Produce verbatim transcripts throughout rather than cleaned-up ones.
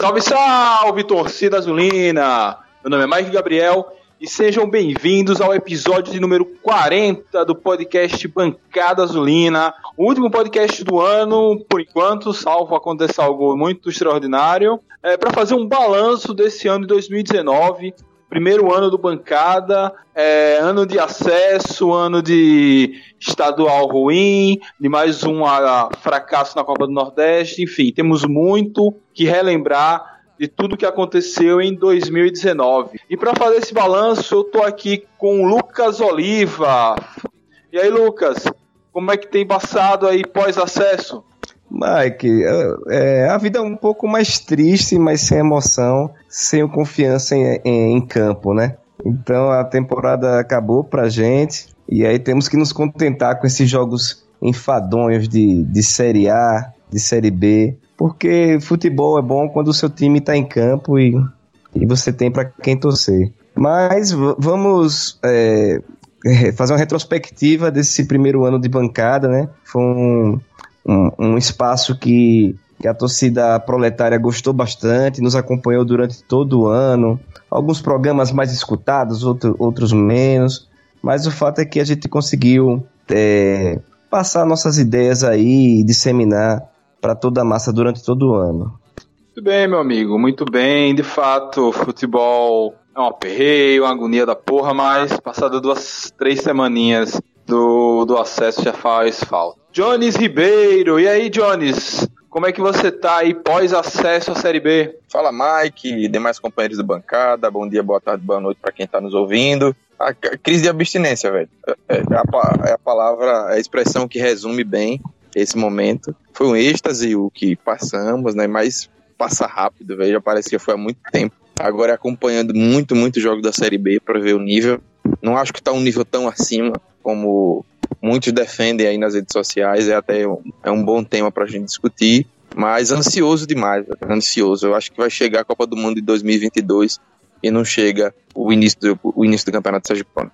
Salve, salve, torcida azulina! Meu nome é Mike Gabriel e sejam bem-vindos ao episódio de número quarenta do podcast Bancada Azulina, o último podcast do ano, por enquanto, salvo acontecer algo muito extraordinário, é, para fazer um balanço desse ano de dois mil e dezenove, primeiro ano do Bancada, é, ano de acesso, ano de estadual ruim, de mais um a, fracasso na Copa do Nordeste, enfim, temos muito que relembrar de tudo que aconteceu em dois mil e dezenove. E para fazer esse balanço, eu estou aqui com o Lucas Oliva. E aí, Lucas, como é que tem passado aí pós-acesso? Mike, é, a vida é um pouco mais triste, mas sem emoção, sem confiança em, em, em campo, né? Então a temporada acabou pra gente e aí temos que nos contentar com esses jogos enfadonhos de, de Série A, de Série B, porque futebol é bom quando o seu time tá em campo e, e você tem pra quem torcer. Mas v- vamos é, fazer uma retrospectiva desse primeiro ano de bancada, né? Foi um... Um, um espaço que, que a torcida proletária gostou bastante, nos acompanhou durante todo o ano. Alguns programas mais escutados, outro, outros menos. Mas o fato é que a gente conseguiu é, passar nossas ideias aí e disseminar para toda a massa durante todo o ano. Muito bem, meu amigo, muito bem. De fato, futebol é um aperreio, uma agonia da porra, mas passado duas, três semaninhas do, do acesso já faz falta. Jones Ribeiro, e aí, Jones? Como é que você tá aí pós-acesso à Série B? Fala, Mike, demais companheiros da bancada, bom dia, boa tarde, boa noite para quem tá nos ouvindo. A, a crise de abstinência, velho, é, é, a, é a palavra, é a expressão que resume bem esse momento. Foi um êxtase o que passamos, né, mas passa rápido, velho, já parece que foi há muito tempo. Agora acompanhando muito, muito jogos da Série B para ver o nível. Não acho que tá um nível tão acima como muitos defendem aí nas redes sociais, é até um, é um bom tema pra gente discutir, mas ansioso demais, ansioso. Eu acho que vai chegar a Copa do Mundo de dois mil e vinte e dois e não chega o início do, o início do Campeonato Sergipano.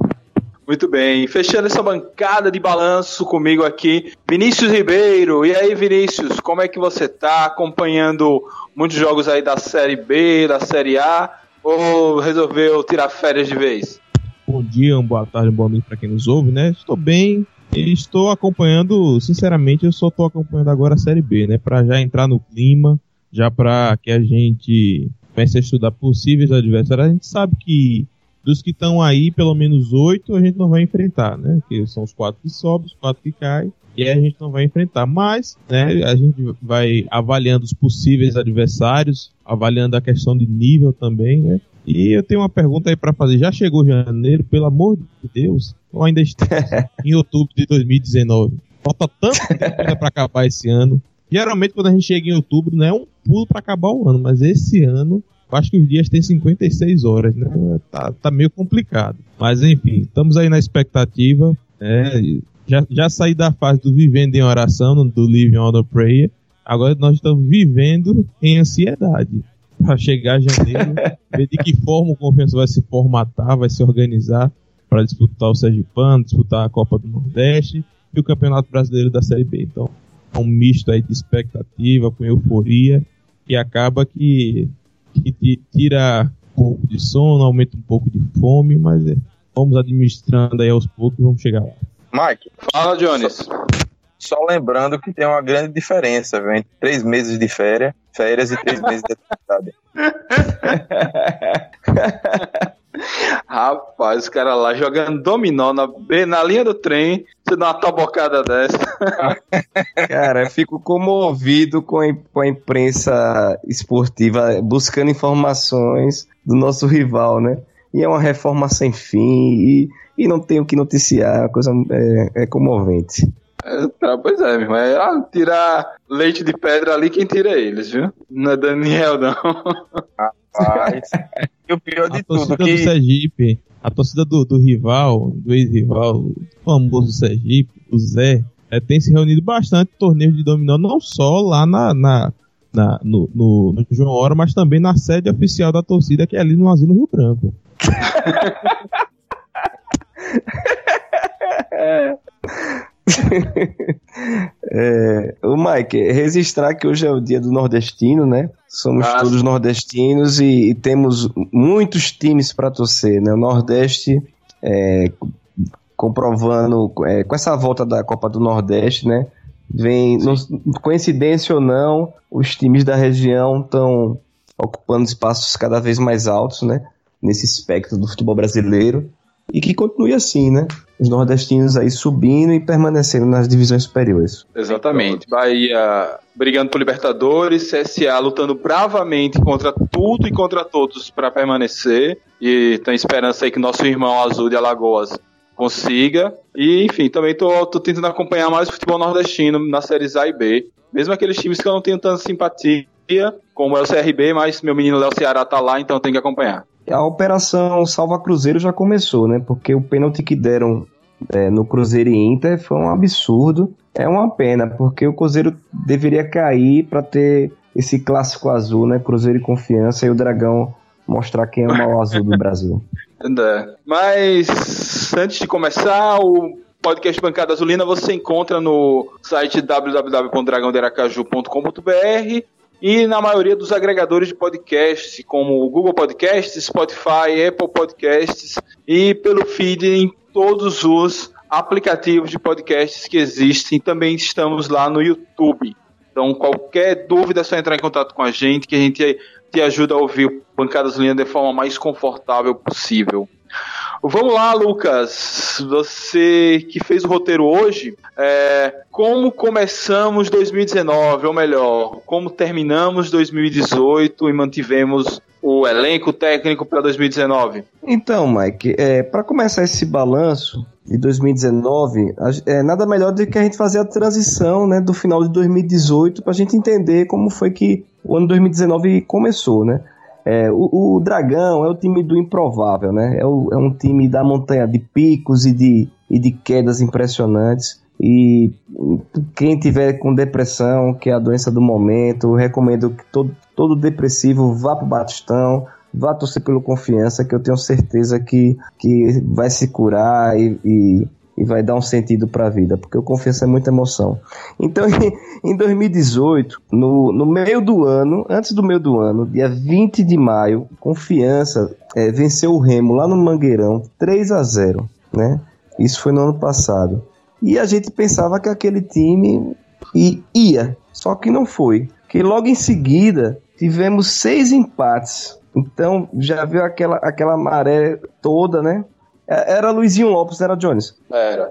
Muito bem, fechando essa bancada de balanço comigo aqui, Vinícius Ribeiro. E aí, Vinícius, como é que você tá acompanhando muitos jogos aí da Série B, da Série A, ou resolveu tirar férias de vez? Bom dia, uma boa tarde, um bom dia para quem nos ouve, né? Estou bem e estou acompanhando, sinceramente, eu só estou acompanhando agora a Série B, né? Para já entrar no clima, já para que a gente comece a estudar possíveis adversários. A gente sabe que dos que estão aí, pelo menos oito, a gente não vai enfrentar, né? Que são os quatro que sobem, os quatro que caem, e aí a gente não vai enfrentar. Mas, né, a gente vai avaliando os possíveis adversários, avaliando a questão de nível também, né? E eu tenho uma pergunta aí pra fazer. Já chegou janeiro, pelo amor de Deus? Ou ainda está em outubro de dois mil e dezenove? Falta tanto tempo ainda pra acabar esse ano. Geralmente quando a gente chega em outubro, não é um pulo pra acabar o ano, mas esse ano, eu acho que os dias têm cinquenta e seis horas, né? Tá, tá meio complicado. Mas enfim, estamos aí na expectativa. Né? Já, já saí da fase do vivendo em oração, do Living Under Prayer. Agora nós estamos vivendo em ansiedade. Para chegar em janeiro, ver de que forma o Confiança vai se formatar, vai se organizar para disputar o Sergipano, disputar a Copa do Nordeste e o Campeonato Brasileiro da Série B. Então, é um misto aí de expectativa com euforia que acaba que, que tira um pouco de sono, aumenta um pouco de fome, mas é, vamos administrando aí aos poucos e vamos chegar lá. Mike, fala, Jones. Só, só lembrando que tem uma grande diferença, viu, entre três meses de férias, férias e três meses de atividade. Rapaz, os caras lá jogando dominó na, na linha do trem, você dá uma tabocada dessa. Cara, eu fico comovido com a, com a imprensa esportiva buscando informações do nosso rival, né? E é uma reforma sem fim e, e não tem o que noticiar, a coisa é, é comovente. É, tá, pois é, meu irmão. É, ah, tirar leite de pedra ali, quem tira eles, viu? Não é Daniel, não. Rapaz. E o pior de a torcida tudo que... do Sergipe, a torcida do, do rival, do ex-rival, do famoso Sergipe, o Zé, é, tem se reunido bastante em torneios de dominó, não só lá na, na, na, no, no, no João Hora, mas também na sede oficial da torcida, que é ali no Asilo Rio Branco. é, o Mike, registrar que hoje é o dia do nordestino, né? Somos Ah, todos nordestinos e, e temos muitos times para torcer, né? O Nordeste, é, comprovando, é, com essa volta da Copa do Nordeste, né? Vem, não, coincidência ou não, os times da região estão ocupando espaços cada vez mais altos, né? Nesse espectro do futebol brasileiro. E que continue assim, né? Os nordestinos aí subindo e permanecendo nas divisões superiores. Exatamente. Bahia brigando por Libertadores, C S A lutando bravamente contra tudo e contra todos para permanecer. E tem esperança aí que nosso irmão azul de Alagoas consiga. E, enfim, também tô, tô tentando acompanhar mais o futebol nordestino nas séries A e B. Mesmo aqueles times que eu não tenho tanta simpatia, como é o C R B, mas meu menino Léo Ceará tá lá, então tem que acompanhar. A operação Salva Cruzeiro já começou, né? Porque o pênalti que deram é, no Cruzeiro e Inter foi um absurdo. É uma pena, porque o Cruzeiro deveria cair para ter esse clássico azul, né? Cruzeiro e Confiança, e o Dragão mostrar quem é o mau azul do Brasil. É. Mas antes de começar, o podcast Bancada Azulina você encontra no site w w w ponto dragão de aracaju ponto com ponto b r e na maioria dos agregadores de podcast, como o Google Podcasts, Spotify, Apple Podcasts e pelo feed em todos os aplicativos de podcasts que existem. Também estamos lá no YouTube. Então, qualquer dúvida é só entrar em contato com a gente, que a gente te ajuda a ouvir o Bancada Azulina de forma mais confortável possível. Vamos lá, Lucas, você que fez o roteiro hoje, é, como começamos dois mil e dezenove, ou melhor, como terminamos dois mil e dezoito e mantivemos o elenco técnico para dois mil e dezenove? Então, Mike, é, para começar esse balanço de dois mil e dezenove, é nada melhor do que a gente fazer a transição, né, do final de dois mil e dezoito para a gente entender como foi que o ano dois mil e dezenove começou, né? É, o, o Dragão é o time do improvável, né? É, o, é um time da montanha de picos e de, e de quedas impressionantes. E quem tiver com depressão, que é a doença do momento, eu recomendo que todo, todo depressivo vá pro Batistão, vá torcer pelo Confiança, que eu tenho certeza que, que vai se curar e, e, e vai dar um sentido para a vida, porque o Confiança é muita emoção. Então, em dois mil e dezoito, no, no meio do ano, antes do meio do ano, dia vinte de maio, Confiança é, venceu o Remo lá no Mangueirão, três a zero, né? Isso foi no ano passado. E a gente pensava que aquele time ia, só que não foi. Que logo em seguida, tivemos seis empates. Então, já viu aquela, aquela maré toda, né? Era Luizinho Lopes, era Jones? Era.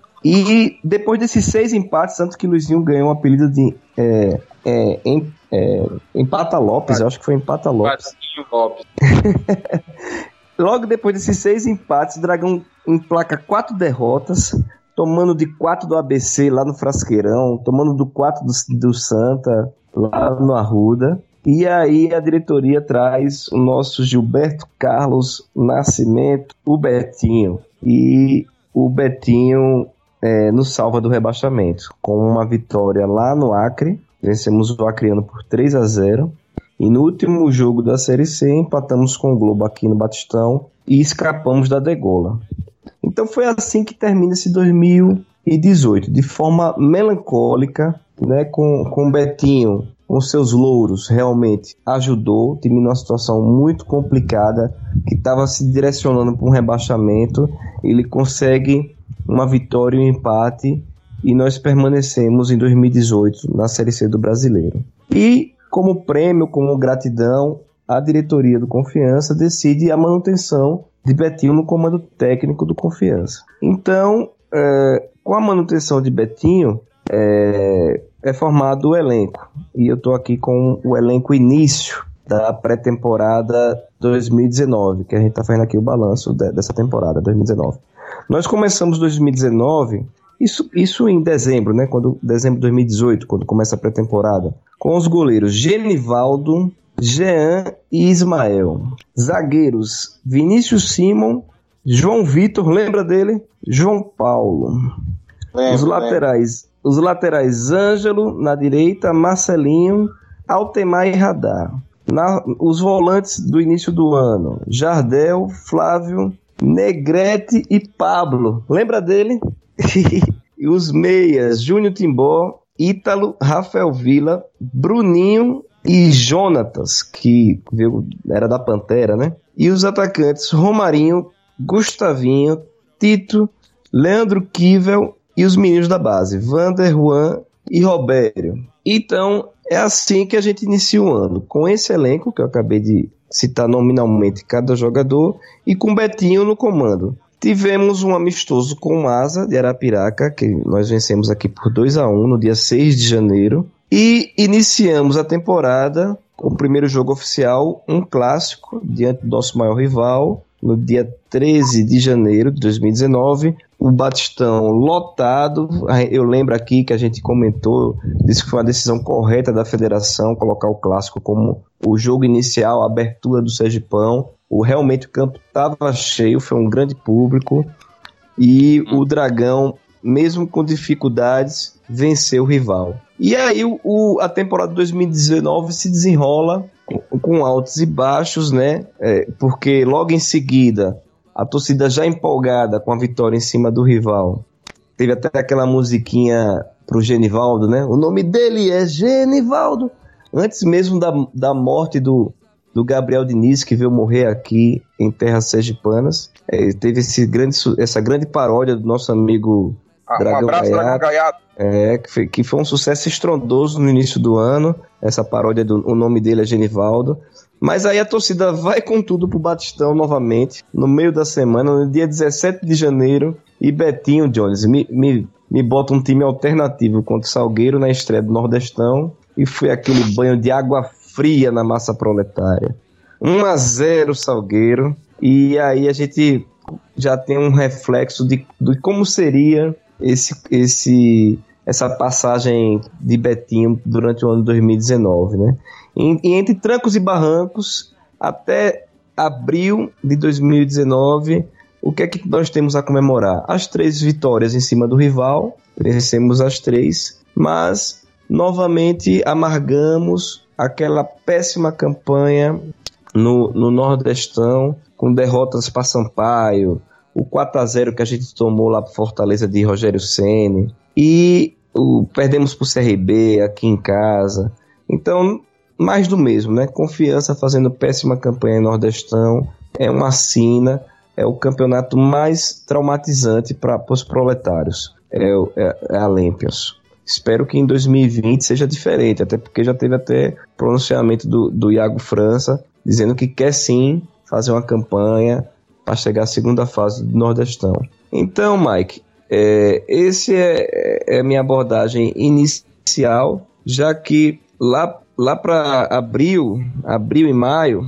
E depois desses seis empates, tanto que Luizinho ganhou um apelido de é, é, em, é, Empata Lopes, eu acho que foi Empata Lopes. Lopes. Logo depois desses seis empates, o Dragão emplaca quatro derrotas, tomando de quatro do A B C lá no Frasqueirão, tomando do quatro do, do Santa lá no Arruda. E aí a diretoria traz o nosso Gilberto Carlos Nascimento, o Betinho. E o Betinho é, nos salva do rebaixamento, com uma vitória lá no Acre. Vencemos o Acreano por três a zero. E no último jogo da Série C, empatamos com o Globo aqui no Batistão e escapamos da degola. Então foi assim que termina esse dois mil e dezoito, de forma melancólica, né, com, com o Betinho, com seus louros, realmente ajudou o time numa situação muito complicada, que estava se direcionando para um rebaixamento. Ele consegue uma vitória e um empate, e nós permanecemos em dois mil e dezoito na Série C do Brasileiro. E como prêmio, como gratidão, a diretoria do Confiança decide a manutenção de Betinho no comando técnico do Confiança. Então, é, com a manutenção de Betinho, é, é formado o elenco. E eu estou aqui com o elenco início da pré-temporada dois mil e dezenove, que a gente está fazendo aqui o balanço de, dessa temporada, dois mil e dezenove. Nós começamos dois mil e dezenove, isso, isso em dezembro, né? Quando, dezembro de dois mil e dezoito, quando começa a pré-temporada, com os goleiros Genivaldo, Jean e Ismael. Zagueiros Vinícius Simon, João Vitor, lembra dele? João Paulo. Lembra, os laterais, lembra. Os laterais Ângelo na direita, Marcelinho, Altemar e Radar. Na, os volantes do início do ano, Jardel, Flávio, Negrete e Pablo. Lembra dele? E os meias, Júnior Timbó Ítalo, Rafael Villa, Bruninho e Jonatas, que veio, era da Pantera, né? E os atacantes Romarinho, Gustavinho, Tito, Leandro Kivel e os meninos da base, Vander, Juan e Robério. Então, é assim que a gente inicia o ano, com esse elenco que eu acabei de citar nominalmente cada jogador e com Betinho no comando. Tivemos um amistoso com o Asa de Arapiraca, que nós vencemos aqui por dois a um no dia seis de janeiro. E iniciamos a temporada com o primeiro jogo oficial, um clássico, diante do nosso maior rival, no dia treze de janeiro de dois mil e dezenove. O Batistão lotado. Eu lembro aqui que a gente comentou, disse que foi uma decisão correta da federação colocar o clássico como o jogo inicial, a abertura do Sergipão. O, realmente o campo estava cheio, foi um grande público. E o Dragão, mesmo com dificuldades, venceu o rival. E aí o, o, a temporada de dois mil e dezenove se desenrola com, com altos e baixos, né? É, porque logo em seguida, a torcida já empolgada com a vitória em cima do rival, teve até aquela musiquinha pro Genivaldo, né? O nome dele é Genivaldo. Antes mesmo da, da morte do, do Gabriel Diniz, que veio morrer aqui em terras sergipanas. É, teve esse grande, essa grande paródia do nosso amigo ah, Dragão Um abraço, Gaiato. Dragão Gaiato. É, que foi, que foi um sucesso estrondoso no início do ano, essa paródia, do, o nome dele é Genivaldo. Mas aí a torcida vai com tudo pro Batistão novamente, no meio da semana, no dia dezessete de janeiro, e Betinho Jones me, me, me bota um time alternativo contra o Salgueiro na estreia do Nordestão, e foi aquele banho de água fria na massa proletária. um a zero Salgueiro, e aí a gente já tem um reflexo de, de como seria esse, esse, essa passagem de Betinho durante o ano de dois mil e dezenove, né? E, e entre trancos e barrancos, até abril de dois mil e dezenove, o que é que nós temos a comemorar? As três vitórias em cima do rival, vencemos as três, mas novamente amargamos aquela péssima campanha no, no Nordestão, com derrotas para Sampaio, o quatro a zero que a gente tomou lá para Fortaleza de Rogério Ceni, e o, perdemos para o C R B aqui em casa. Então, mais do mesmo, né? Confiança fazendo péssima campanha em Nordestão, é uma sina, é o campeonato mais traumatizante para os proletários, é, é, é a Lempions. Espero que em dois mil e vinte seja diferente, até porque já teve até pronunciamento do, do Iago França, dizendo que quer sim fazer uma campanha para chegar à segunda fase do Nordestão. Então, Mike, é, esse é, é a minha abordagem inicial, já que lá, lá para abril, abril e maio,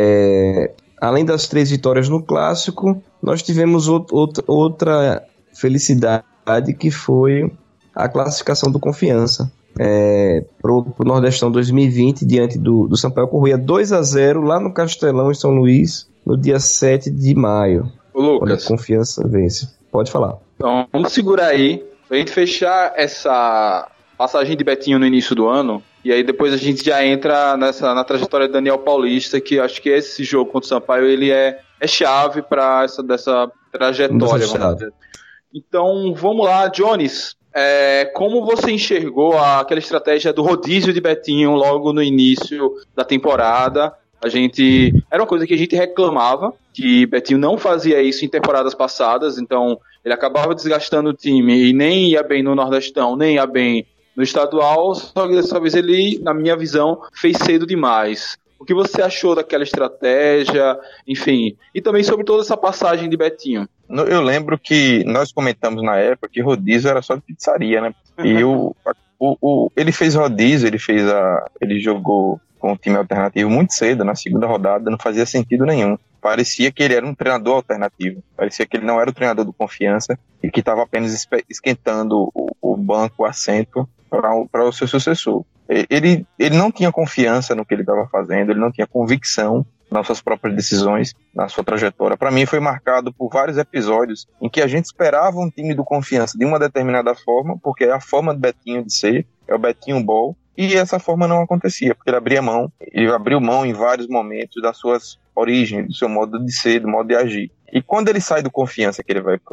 é, além das três vitórias no Clássico, nós tivemos out, outra, outra felicidade, que foi a classificação do Confiança é, para o Nordestão dois mil e vinte, diante do, do Sampaio Corrêa, dois a zero lá no Castelão, em São Luís, no dia sete de maio. Ô, Lucas, quando a Confiança vence. Pode falar. Então, vamos segurar aí, pra gente fechar essa passagem de Betinho no início do ano, e aí depois a gente já entra nessa, na trajetória de Daniel Paulista, que acho que esse jogo contra o Sampaio, ele é, é chave para essa dessa trajetória. Vamos dizer. Então, vamos lá, Jones. É, como você enxergou aquela estratégia do rodízio de Betinho logo no início da temporada? A gente, era uma coisa que a gente reclamava, que Betinho não fazia isso em temporadas passadas, então ele acabava desgastando o time e nem ia bem no Nordestão, nem ia bem no estadual, só que dessa vez ele, na minha visão, fez cedo demais. O que você achou daquela estratégia, enfim, e também sobre toda essa passagem de Betinho? Eu lembro que nós comentamos na época que rodízio era só de pizzaria, né? E o, o, o, ele fez rodízio, ele fez a, ele jogou com o time alternativo muito cedo, na segunda rodada, não fazia sentido nenhum. Parecia que ele era um treinador alternativo, parecia que ele não era o treinador do Confiança e que estava apenas esquentando o, o banco, o assento para o seu sucessor. Ele, ele não tinha confiança no que ele estava fazendo, ele não tinha convicção nas suas próprias decisões, na sua trajetória. Para mim foi marcado por vários episódios em que a gente esperava um time do Confiança de uma determinada forma, porque é a forma do Betinho de ser, é o Betinho Ball, e essa forma não acontecia, porque ele abria mão, ele abriu mão em vários momentos das suas origens, do seu modo de ser, do modo de agir. E quando ele sai do Confiança, que ele vai pro,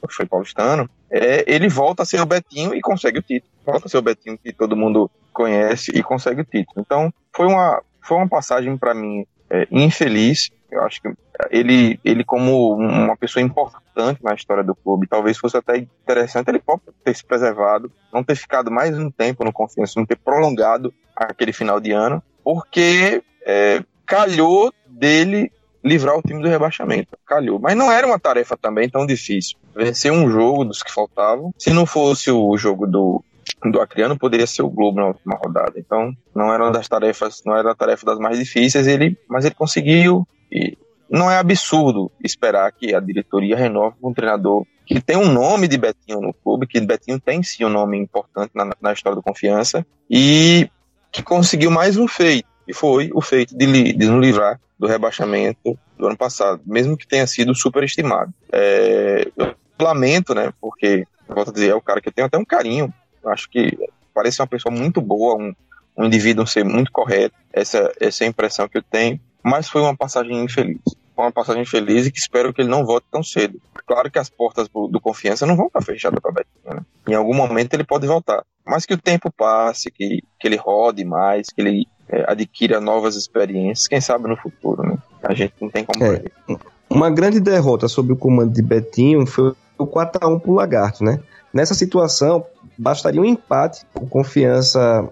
foi paulistano, é, ele volta a ser o Betinho e consegue o título. Volta a ser o Betinho que todo mundo conhece e consegue o título. Então, foi uma, foi uma passagem para mim é, infeliz. Eu acho que ele, ele, como uma pessoa importante na história do clube, talvez fosse até interessante ele ter se preservado, não ter ficado mais um tempo no Confiança, não ter prolongado aquele final de ano, porque é, calhou dele livrar o time do rebaixamento. Calhou. Mas não era uma tarefa também tão difícil. Vencer um jogo dos que faltavam. Se não fosse o jogo do, do Acreano, poderia ser o Globo na última rodada. Então, não era uma das tarefas, não era a tarefa das mais difíceis, ele, mas ele conseguiu. E não é absurdo esperar que a diretoria renove um treinador que tem um nome de Betinho no clube, que Betinho tem sim um nome importante na, na história do Confiança, e que conseguiu mais um feito, e foi o feito de, li, de nos livrar do rebaixamento do ano passado, mesmo que tenha sido superestimado. É, eu lamento, né, porque, eu volto a dizer, é o cara que eu tenho até um carinho, eu acho que parece uma pessoa muito boa, um, um indivíduo ser muito correto, essa, essa é a impressão que eu tenho, mas foi uma passagem infeliz. Foi uma passagem infeliz e que espero que ele não volte tão cedo. Claro que as portas do, do Confiança não vão estar fechadas para Betinho, né? Em algum momento ele pode voltar. Mas que o tempo passe, que, que ele rode mais, que ele é, adquira novas experiências, quem sabe no futuro, né? A gente não tem como... É, uma grande derrota sob o comando de Betinho foi o quatro a um pro Lagarto, né? Nessa situação, bastaria um empate, o Confiança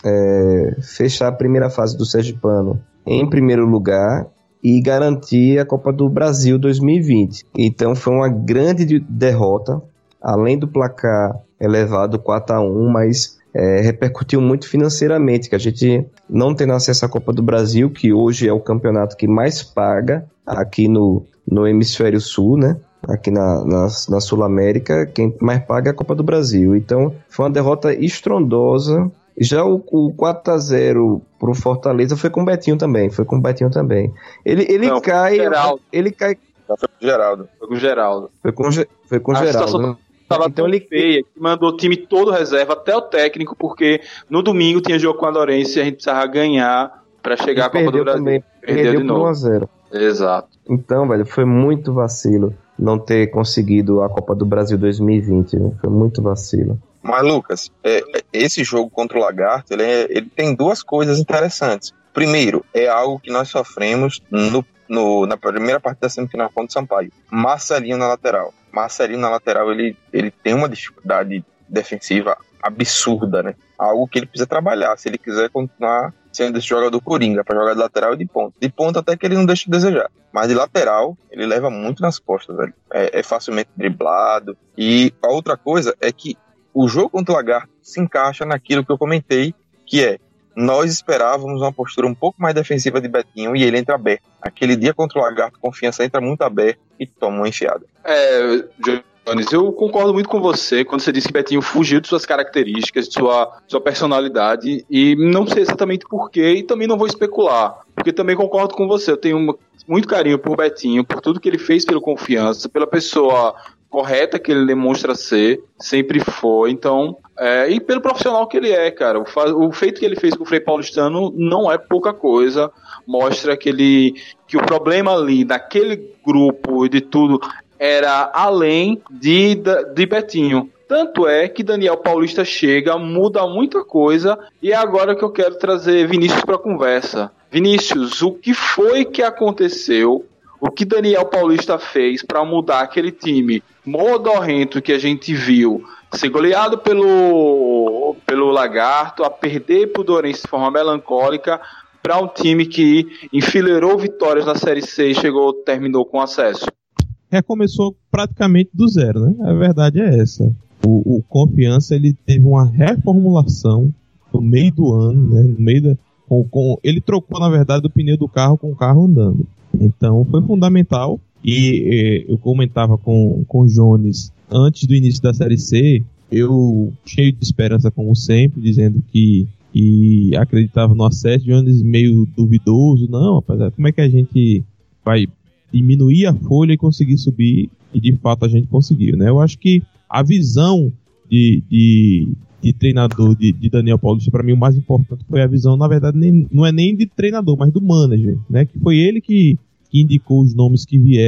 é, fechar a primeira fase do Sergipano em primeiro lugar e garantir a Copa do Brasil dois mil e vinte. Então foi uma grande derrota, além do placar elevado quatro a um, mas é, repercutiu muito financeiramente, que a gente não tendo acesso à Copa do Brasil, que hoje é o campeonato que mais paga aqui no, no Hemisfério Sul, né? Aqui na, na, na Sul-América, quem mais paga é a Copa do Brasil. Então foi uma derrota estrondosa. Já o, o quatro a zero pro Fortaleza foi com o Betinho também, foi com o Betinho também. Ele, ele Não, cai... Geraldo. Ele cai... Foi com o Geraldo. Foi com o Geraldo. Foi com, foi com o A Geraldo. situação Né? Tava então tão ele feia que mandou o time todo reserva, até o técnico, porque no domingo tinha jogo com a Lourenço e a gente precisava ganhar pra chegar à Copa do Brasil. Também, perdeu, perdeu de por novo. um a zero. Exato. Então, velho, foi muito vacilo não ter conseguido a Copa do Brasil dois mil e vinte, né? Foi muito vacilo. Mas, Lucas, é, esse jogo contra o Lagarto, ele, é, ele tem duas coisas interessantes. Primeiro, é algo que nós sofremos no, no, na primeira parte da semifinal contra o Sampaio. Marcelinho na lateral. Marcelinho na lateral, ele, ele tem uma dificuldade defensiva absurda, né? Algo que ele precisa trabalhar, se ele quiser continuar sendo esse jogador coringa, para jogar de lateral e de ponta. De ponta até que ele não deixa de desejar. Mas de lateral, ele leva muito nas costas, velho. É, é facilmente driblado. E a outra coisa é que o jogo contra o Lagarto se encaixa naquilo que eu comentei, que é, nós esperávamos uma postura um pouco mais defensiva de Betinho e ele entra aberto. Aquele dia contra o Lagarto, Confiança entra muito aberto e toma uma enfiada. É, Jones, eu concordo muito com você quando você disse que Betinho fugiu de suas características, de sua, sua personalidade, e não sei exatamente porquê, e também não vou especular, porque também concordo com você, eu tenho uma, muito carinho por Betinho, por tudo que ele fez pelo Confiança, pela pessoa correta que ele demonstra ser, sempre foi, então, é, e pelo profissional que ele é, cara, o, fa- o feito que ele fez com o Frei Paulistano não é pouca coisa, mostra que, ele, que o problema ali, naquele grupo de tudo, era além de, de Betinho. Tanto é que Daniel Paulista chega, muda muita coisa, e é agora que eu quero trazer Vinícius para a conversa. Vinícius, o que foi que aconteceu? O que Daniel Paulista fez para mudar aquele time modorrento que a gente viu ser goleado pelo, pelo Lagarto, a perder pro Dourenço de forma melancólica, para um time que enfileirou vitórias na Série C e chegou, terminou com acesso? Recomeçou praticamente do zero, né? A verdade é essa. O, o Confiança, ele teve uma reformulação no meio do ano, né? No meio da, com, com, ele trocou, na verdade, o pneu do carro com o carro andando. Então foi fundamental. E eh, eu comentava com, com o Jones antes do início da Série C, eu cheio de esperança como sempre, dizendo que e acreditava no acesso. Jones meio duvidoso, não, rapaz, como é que a gente vai diminuir a folha e conseguir subir? E de fato a gente conseguiu, né? Eu acho que a visão de, de, de treinador de, de Daniel Paulista, para mim o mais importante foi a visão, na verdade, nem, não é nem de treinador, mas do manager, né? Que foi ele que, que indicou os nomes que vieram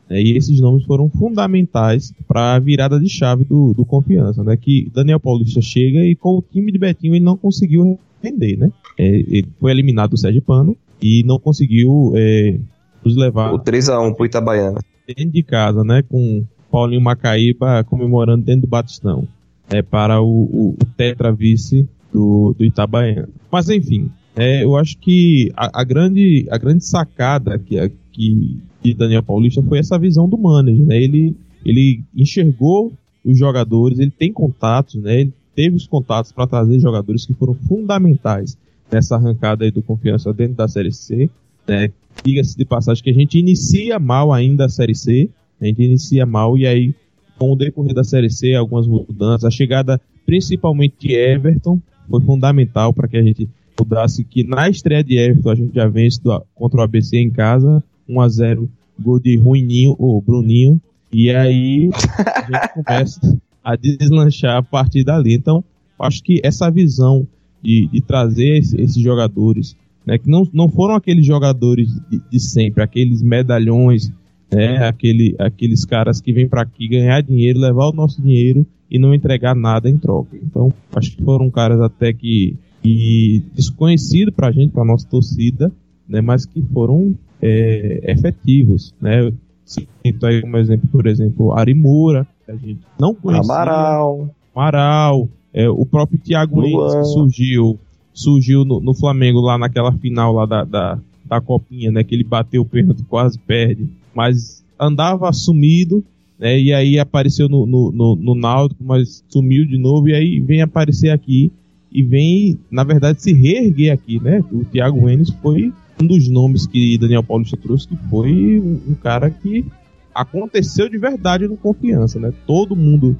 né, e esses nomes foram fundamentais para a virada de chave do, do Confiança, né, que Daniel Paulista chega e com o time de Betinho ele não conseguiu render, né, é, ele foi eliminado do Sergipano e não conseguiu é, nos levar... O três a um pro Itabaiana. Dentro de casa, né, com Paulinho Macaíba comemorando dentro do Batistão, é, para o, o, o tetra vice do, do Itabaiana. Mas enfim, é, eu acho que a, a, grande, a grande sacada que, a, que de Daniel Paulista foi essa visão do manager, né? Ele, ele enxergou os jogadores, ele tem contatos, né? Ele teve os contatos para trazer jogadores que foram fundamentais nessa arrancada aí do Confiança dentro da Série C, né? Diga-se de passagem que a gente inicia mal ainda a Série C, a gente inicia mal e aí com o decorrer da Série C algumas mudanças, a chegada principalmente de Everton foi fundamental para que a gente mudasse, que na estreia de Everton a gente já vence do, contra o A B C em casa, um a zero, gol de Ruininho, ou Bruninho, e aí a gente começa a deslanchar a partir dali. Então, acho que essa visão de, de trazer esse, esses jogadores, né, que não, não foram aqueles jogadores de, de sempre, aqueles medalhões, né, aquele, aqueles caras que vêm para aqui ganhar dinheiro, levar o nosso dinheiro e não entregar nada em troca. Então, acho que foram caras até que, que desconhecidos pra gente, pra nossa torcida, né, mas que foram é, efetivos, né. Cito aí como exemplo, por exemplo, Arimura, que a gente não conhecia. Amaral. Amaral, é, o próprio Thiago Enes, que surgiu, surgiu no, no Flamengo lá naquela final lá da, da, da Copinha, né, que ele bateu o pênalti, quase perde, mas andava sumido, né, e aí apareceu no, no, no, no Náutico, mas sumiu de novo, e aí vem aparecer aqui, e vem, na verdade, se reerguer aqui, né, o Thiago Enes foi um dos nomes que Daniel Paulista trouxe, que foi um, um cara que aconteceu de verdade no Confiança, né, todo mundo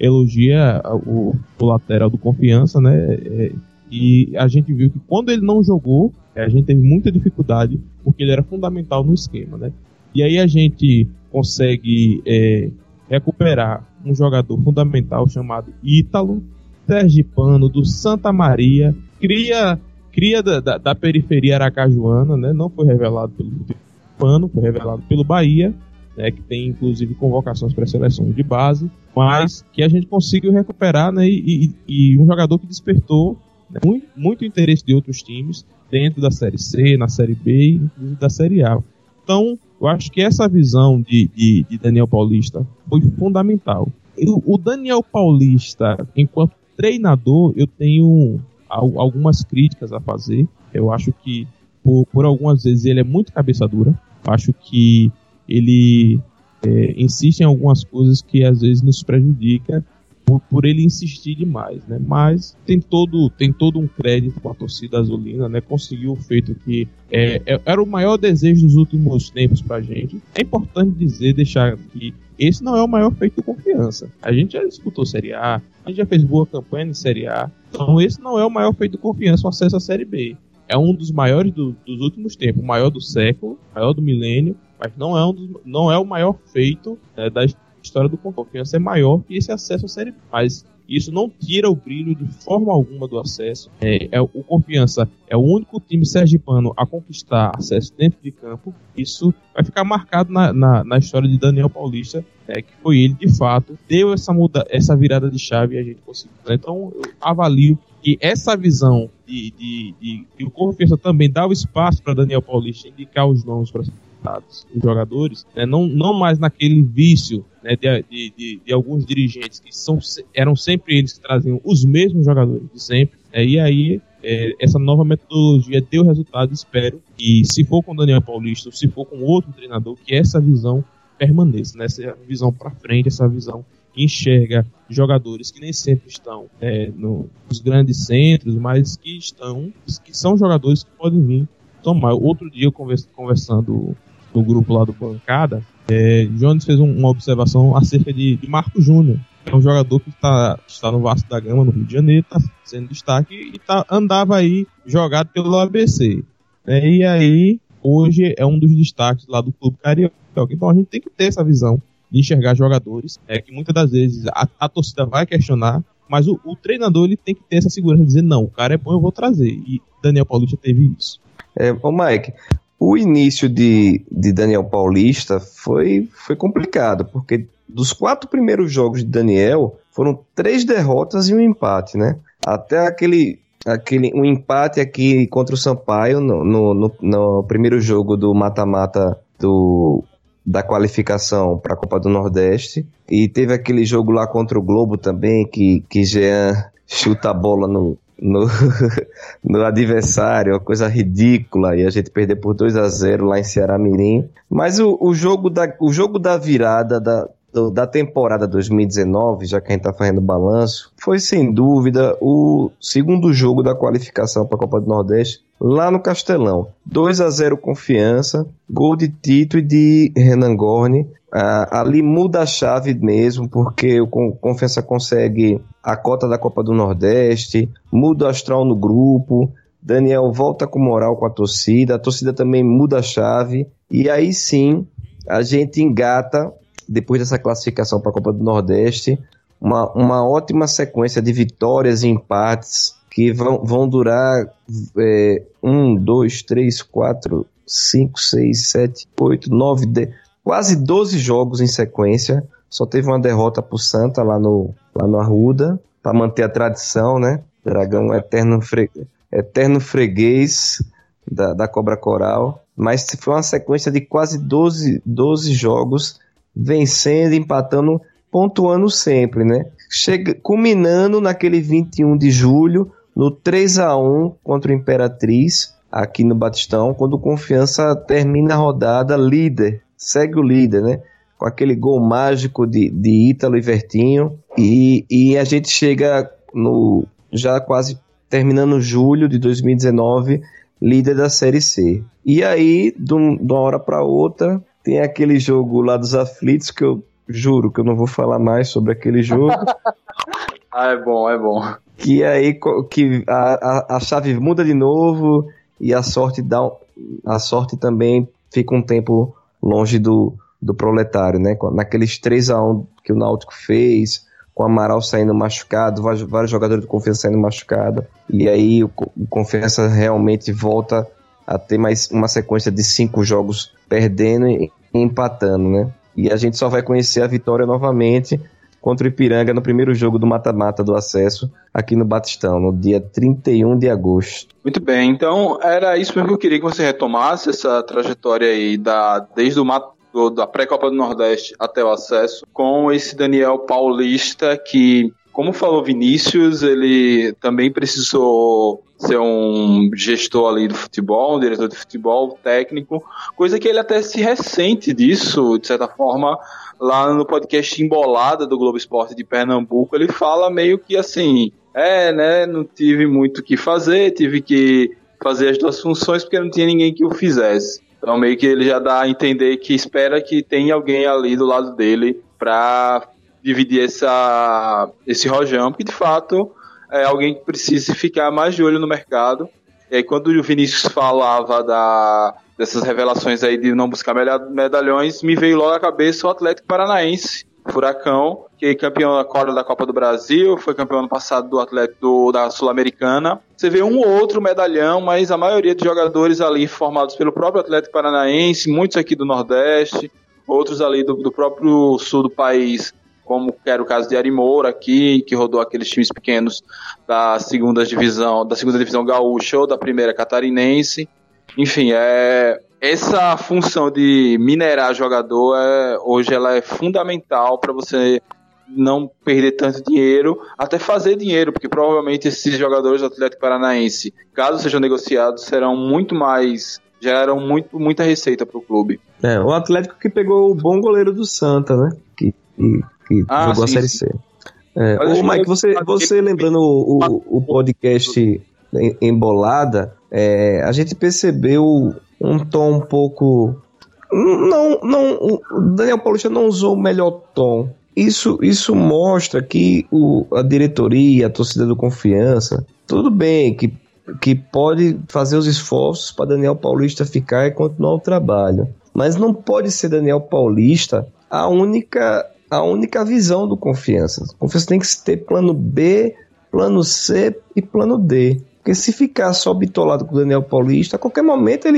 elogia o, o lateral do Confiança, né, é, e a gente viu que quando ele não jogou, a gente teve muita dificuldade, porque ele era fundamental no esquema, né, e aí a gente consegue é, recuperar um jogador fundamental chamado Ítalo, sergipano do Santa Maria, cria, cria da, da, da periferia aracajuana, né? Não foi revelado pelo Pano, foi revelado pelo Bahia, né? Que tem inclusive convocações para seleções de base, mas que a gente conseguiu recuperar, né? E, e, e um jogador que despertou, né? muito, muito interesse de outros times dentro da Série C, na Série B e inclusive da Série A. Então, eu acho que essa visão de, de, de Daniel Paulista foi fundamental. O, o Daniel Paulista, enquanto treinador, eu tenho algumas críticas a fazer. Eu acho que, por, por algumas vezes, ele é muito cabeça dura. Acho que ele é, insiste em algumas coisas que, às vezes, nos prejudica por, por ele insistir demais, né? Mas tem todo, tem todo um crédito com a torcida azulina, né? Conseguiu o feito que é, é, era o maior desejo dos últimos tempos pra gente. É importante dizer, deixar que esse não é o maior feito do Confiança. A gente já disputou Série A, a gente já fez boa campanha em Série A, então esse não é o maior feito do Confiança, o acesso à Série B. É um dos maiores do, dos últimos tempos, o maior do século, o maior do milênio, mas não é, um dos, não é o maior feito, né, da história do Confiança. É maior que esse acesso à Série B. Mas isso não tira o brilho de forma alguma do acesso. É, é, o Confiança é o único time sergipano a conquistar acesso dentro de campo. Isso vai ficar marcado na, na, na história de Daniel Paulista, é, que foi ele, de fato, deu essa, muda, essa virada de chave e a gente conseguiu. Então, eu avalio que essa visão de, de, de, de o Confiança também dá o espaço para Daniel Paulista indicar os nomes para os jogadores, né, não, não mais naquele vício, né, de, de, de, de alguns dirigentes que são, eram sempre eles que traziam os mesmos jogadores de sempre, né, e aí é, essa nova metodologia deu resultado. Espero que, se for com o Daniel Paulista ou se for com outro treinador, que essa visão permaneça, né, essa visão para frente, essa visão que enxerga jogadores que nem sempre estão é, no, nos grandes centros, mas que estão, que são jogadores que podem vir tomar. Outro dia eu conversa, conversando no grupo lá do Bancada, é, Jones fez um, uma observação acerca de, de Marco Júnior. É um jogador que tá, está no Vasco da Gama, no Rio de Janeiro, está sendo destaque e tá, andava aí jogado pelo A B C. É, e aí, hoje é um dos destaques lá do Clube Carioca. Então a gente tem que ter essa visão de enxergar jogadores, é, que muitas das vezes a, a torcida vai questionar, mas o, o treinador ele tem que ter essa segurança de dizer, não, o cara é bom, eu vou trazer. E Daniel Paulista teve isso. É, ô Mike, o início de, de Daniel Paulista foi, foi complicado, porque dos quatro primeiros jogos de Daniel, foram três derrotas e um empate, né? Até aquele, aquele um empate aqui contra o Sampaio no, no, no, no primeiro jogo do mata-mata do, da qualificação para a Copa do Nordeste. E teve aquele jogo lá contra o Globo também, que, que Jean chuta a bola no, no, no adversário, uma coisa ridícula, e a gente perdeu por dois a zero lá em Ceará Mirim. Mas o, o, jogo, da, o jogo da virada da da temporada dois mil e dezenove, já que a gente está fazendo balanço, foi sem dúvida o segundo jogo da qualificação para a Copa do Nordeste, lá no Castelão. dois a zero Confiança, gol de Tito e de Renan Gorni. Ah, ali muda a chave mesmo, porque o Confiança consegue a cota da Copa do Nordeste, muda o astral no grupo, Daniel volta com moral com a torcida, a torcida também muda a chave, e aí sim a gente engata, depois dessa classificação para a Copa do Nordeste, uma, uma ótima sequência de vitórias e empates que vão, vão durar é, um, dois, três, quatro, cinco, seis, sete, oito, nove, dez, quase doze jogos em sequência. Só teve uma derrota para o Santa lá no, lá no Arruda, para manter a tradição, né? Dragão eterno, fre, eterno freguês da, da Cobra Coral. Mas foi uma sequência de quase doze, doze jogos, vencendo, empatando, pontuando sempre, né? Chega, culminando naquele vinte e um de julho, no três a um contra o Imperatriz, aqui no Batistão, quando o Confiança termina a rodada líder, segue o líder, né? Com aquele gol mágico de, de Ítalo e Vertinho, e, e a gente chega no, já quase terminando julho de dois mil e dezenove, líder da Série C. E aí, de, um, de uma hora para outra, tem aquele jogo lá dos aflitos, que eu juro que eu não vou falar mais sobre aquele jogo. Ah, é bom, é bom. Que aí que a, a, a chave muda de novo e a sorte, dá, a sorte também fica um tempo longe do, do proletário, né? Naqueles três a um que o Náutico fez, com o Amaral saindo machucado, vários, vários jogadores do Confiança saindo machucados, e aí o, o Confiança realmente volta a ter mais uma sequência de cinco jogos perdendo e empatando, né? E a gente só vai conhecer a vitória novamente contra o Ipiranga no primeiro jogo do mata-mata do acesso aqui no Batistão, no dia trinta e um de agosto. Muito bem, então era isso mesmo que eu queria que você retomasse, essa trajetória aí da, desde o mat, do, da pré-Copa do Nordeste até o acesso, com esse Daniel Paulista que, como falou Vinícius, ele também precisou ser um gestor ali do futebol, um diretor de futebol, técnico, coisa que ele até se ressente disso, de certa forma, lá no podcast Embolada do Globo Esporte de Pernambuco, ele fala meio que assim, é, né, não tive muito o que fazer, tive que fazer as duas funções porque não tinha ninguém que o fizesse. Então meio que ele já dá a entender que espera que tenha alguém ali do lado dele para dividir essa, esse rojão, porque de fato é alguém que precisa ficar mais de olho no mercado. E aí quando o Vinícius falava da, dessas revelações aí de não buscar medalhões, me veio logo à cabeça o Atlético Paranaense, Furacão, que é campeão agora da Copa do Brasil, foi campeão ano passado do Atlético do, da Sul-Americana. Você vê um ou outro medalhão, mas a maioria dos jogadores ali formados pelo próprio Atlético Paranaense, muitos aqui do Nordeste, outros ali do, do próprio sul do país, como era o caso de Ari Moura aqui, que rodou aqueles times pequenos da segunda divisão, da segunda divisão gaúcha ou da primeira catarinense. Enfim, é, essa função de minerar jogador, é, hoje ela é fundamental para você não perder tanto dinheiro, até fazer dinheiro, porque provavelmente esses jogadores do Atlético Paranaense, caso sejam negociados, serão muito mais, gerarão muito, muita receita para o clube. É, o Atlético que pegou o bom goleiro do Santa, né? Que, que, que ah, jogou sim, a Série C. É, ô, Mike, você, você lembrando o, o, o podcast Embolada, é, a gente percebeu um tom um pouco... Não, não, o Daniel Paulista não usou o melhor tom. Isso, isso mostra que o, a diretoria, a torcida do Confiança, tudo bem, que, que pode fazer os esforços para Daniel Paulista ficar e continuar o trabalho. Mas não pode ser Daniel Paulista a única, a única visão do Confiança. O Confiança tem que ter plano B, plano C e plano D. Porque se ficar só bitolado com o Daniel Paulista, a qualquer momento ele,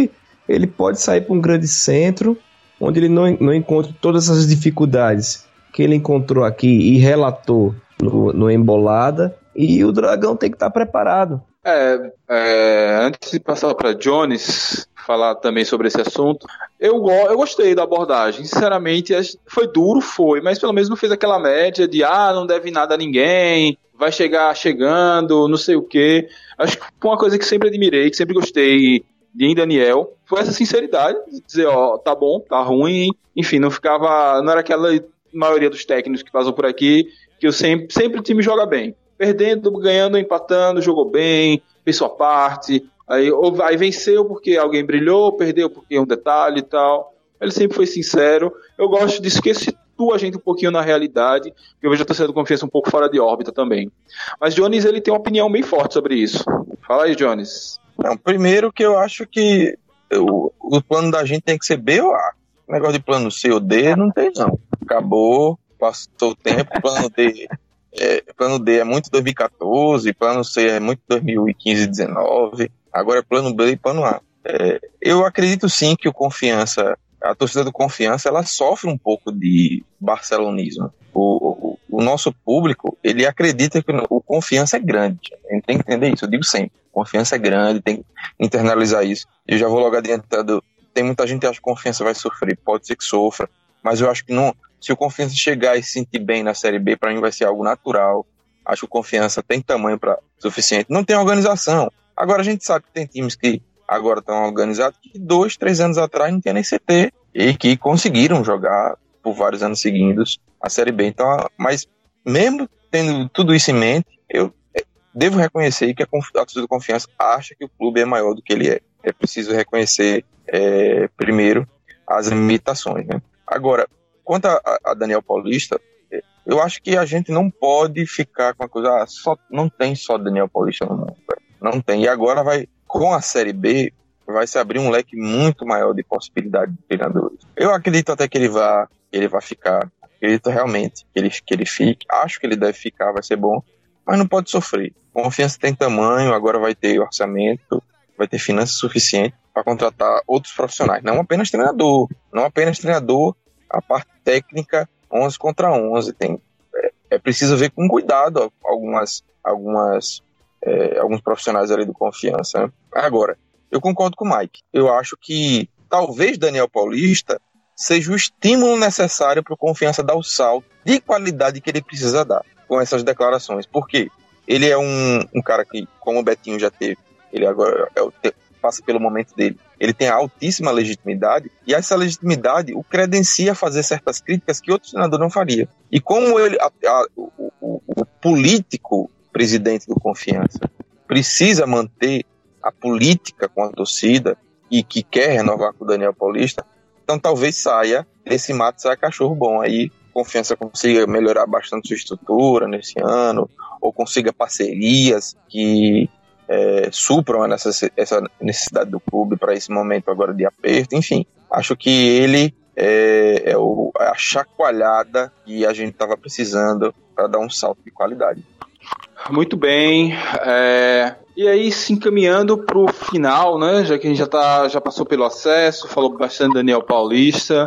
ele pode sair para um grande centro, onde ele não, não encontra todas essas dificuldades que ele encontrou aqui e relatou no, no Embolada, e o Dragão tem que estar preparado. É, é, antes de passar para Jones falar também sobre esse assunto, eu, go- eu gostei da abordagem, sinceramente, foi duro, foi, mas pelo menos não fez aquela média de, ah, não deve nada a ninguém, vai chegar chegando, não sei o quê. Acho que foi uma coisa que sempre admirei, que sempre gostei de Daniel, foi essa sinceridade, de dizer, ó, tá bom, tá ruim, enfim, não ficava, não era aquela maioria dos técnicos que passam por aqui, que eu sempre, sempre o time joga bem, perdendo, ganhando, empatando, jogou bem, fez sua parte, aí, ou, aí venceu porque alguém brilhou, perdeu porque é um detalhe e tal, ele sempre foi sincero. Eu gosto disso, que situa a gente um pouquinho na realidade, porque eu vejo a torcida do Confiança um pouco fora de órbita também. Mas Jones, ele tem uma opinião bem forte sobre isso. Fala aí, Jones. Não, primeiro que eu acho que o, o plano da gente tem que ser B ou A. O negócio de plano C ou D não tem, não. Acabou, passou o tempo, plano D é, plano D é muito dois mil e catorze, plano C é muito dois mil e quinze e dezenove, agora é plano B e plano A. É, eu acredito sim que o Confiança, a torcida do Confiança, ela sofre um pouco de barcelonismo. O, o, o nosso público, ele acredita que o Confiança é grande. A gente tem que entender isso, eu digo sempre. Confiança é grande, tem que internalizar isso. Eu já vou logo adiantando. Tem muita gente que acha que Confiança vai sofrer, pode ser que sofra, mas eu acho que não. Se o Confiança chegar e se sentir bem na Série B, para mim vai ser algo natural. Acho que o Confiança tem tamanho para suficiente. Não tem organização. Agora a gente sabe que tem times que agora estão organizados que dois, três anos atrás não tinha nem C T e que conseguiram jogar por vários anos seguidos a Série B. Então, mas mesmo tendo tudo isso em mente, eu devo reconhecer que a torcida do Confiança acha que o clube é maior do que ele é. É preciso reconhecer, é, primeiro, as limitações, né? Agora, quanto a, a Daniel Paulista, eu acho que a gente não pode ficar com a coisa, ah, só, não tem só Daniel Paulista no mundo, velho. Não tem. E agora vai, com a Série B, vai se abrir um leque muito maior de possibilidades de treinadores. Eu acredito até que ele vá, ele vai ficar. Acredito realmente que ele, que ele fique. Acho que ele deve ficar, vai ser bom. Mas não pode sofrer. Confiança tem tamanho, agora vai ter orçamento, vai ter finanças suficientes para contratar outros profissionais. Não apenas treinador. Não apenas treinador, a parte técnica, onze contra onze. Tem, é, é preciso ver com cuidado ó, algumas, algumas, é, alguns profissionais ali do Confiança. Né? Agora, eu concordo com o Mike. Eu acho que talvez Daniel Paulista seja o estímulo necessário para o Confiança dar o salto de qualidade que ele precisa dar com essas declarações. Por quê? Ele é um, um cara que, como o Betinho já teve, ele agora é o, passa pelo momento dele, ele tem altíssima legitimidade, e essa legitimidade o credencia a fazer certas críticas que outro treinador não faria. E como ele, a, a, o, o, o político presidente do Confiança precisa manter a política com a torcida e que quer renovar com o Daniel Paulista, então talvez saia desse mato, saia cachorro bom. Aí Confiança consiga melhorar bastante sua estrutura nesse ano, ou consiga parcerias que é, supram essa, essa necessidade do clube para esse momento agora de aperto. Enfim, acho que ele é, é o, a chacoalhada que a gente estava precisando para dar um salto de qualidade. Muito bem. É... E aí, se encaminhando para o final, né? Já que a gente já, tá, já passou pelo acesso, falou bastante do Daniel Paulista.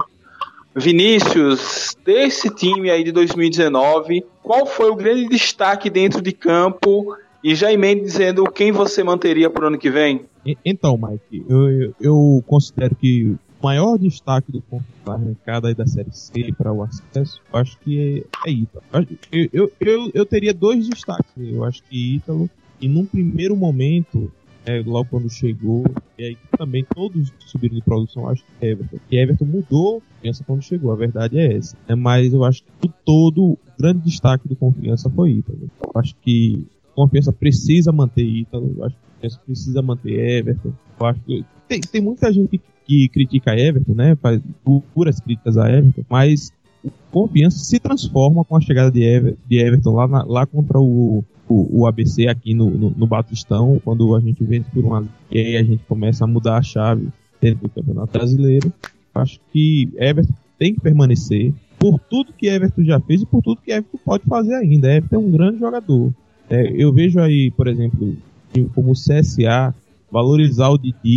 Vinícius, desse time aí de dois mil e dezenove, qual foi o grande destaque dentro de campo? E já emendo dizendo quem você manteria para o ano que vem? Então, Mike, eu, eu, eu considero que o maior destaque do ponto da arrancada aí da Série C para o acesso, eu acho que é, é Ítalo. Eu, eu, eu, eu teria dois destaques. Eu acho que Ítalo, e num primeiro momento, é, logo quando chegou, e aí também todos subiram de produção, eu acho que Everton. E Everton mudou Confiança quando chegou, a verdade é essa. É, mas eu acho que do todo, o grande destaque do Confiança foi Ítalo. Eu acho que Confiança precisa manter Ítalo, eu acho que Confiança precisa manter Everton. Eu acho que tem, tem muita gente que, que critica Everton, né? Faz puras críticas a Everton, mas o Confiança se transforma com a chegada de, Ever, de Everton lá, na, lá contra o, o, o A B C aqui no, no, no Batistão, quando a gente vence por uma e aí a gente começa a mudar a chave dentro do Campeonato Brasileiro. Acho que Everton tem que permanecer por tudo que Everton já fez e por tudo que Everton pode fazer ainda. Everton é um grande jogador. É, eu vejo aí, por exemplo, como o C S A valorizar o Didira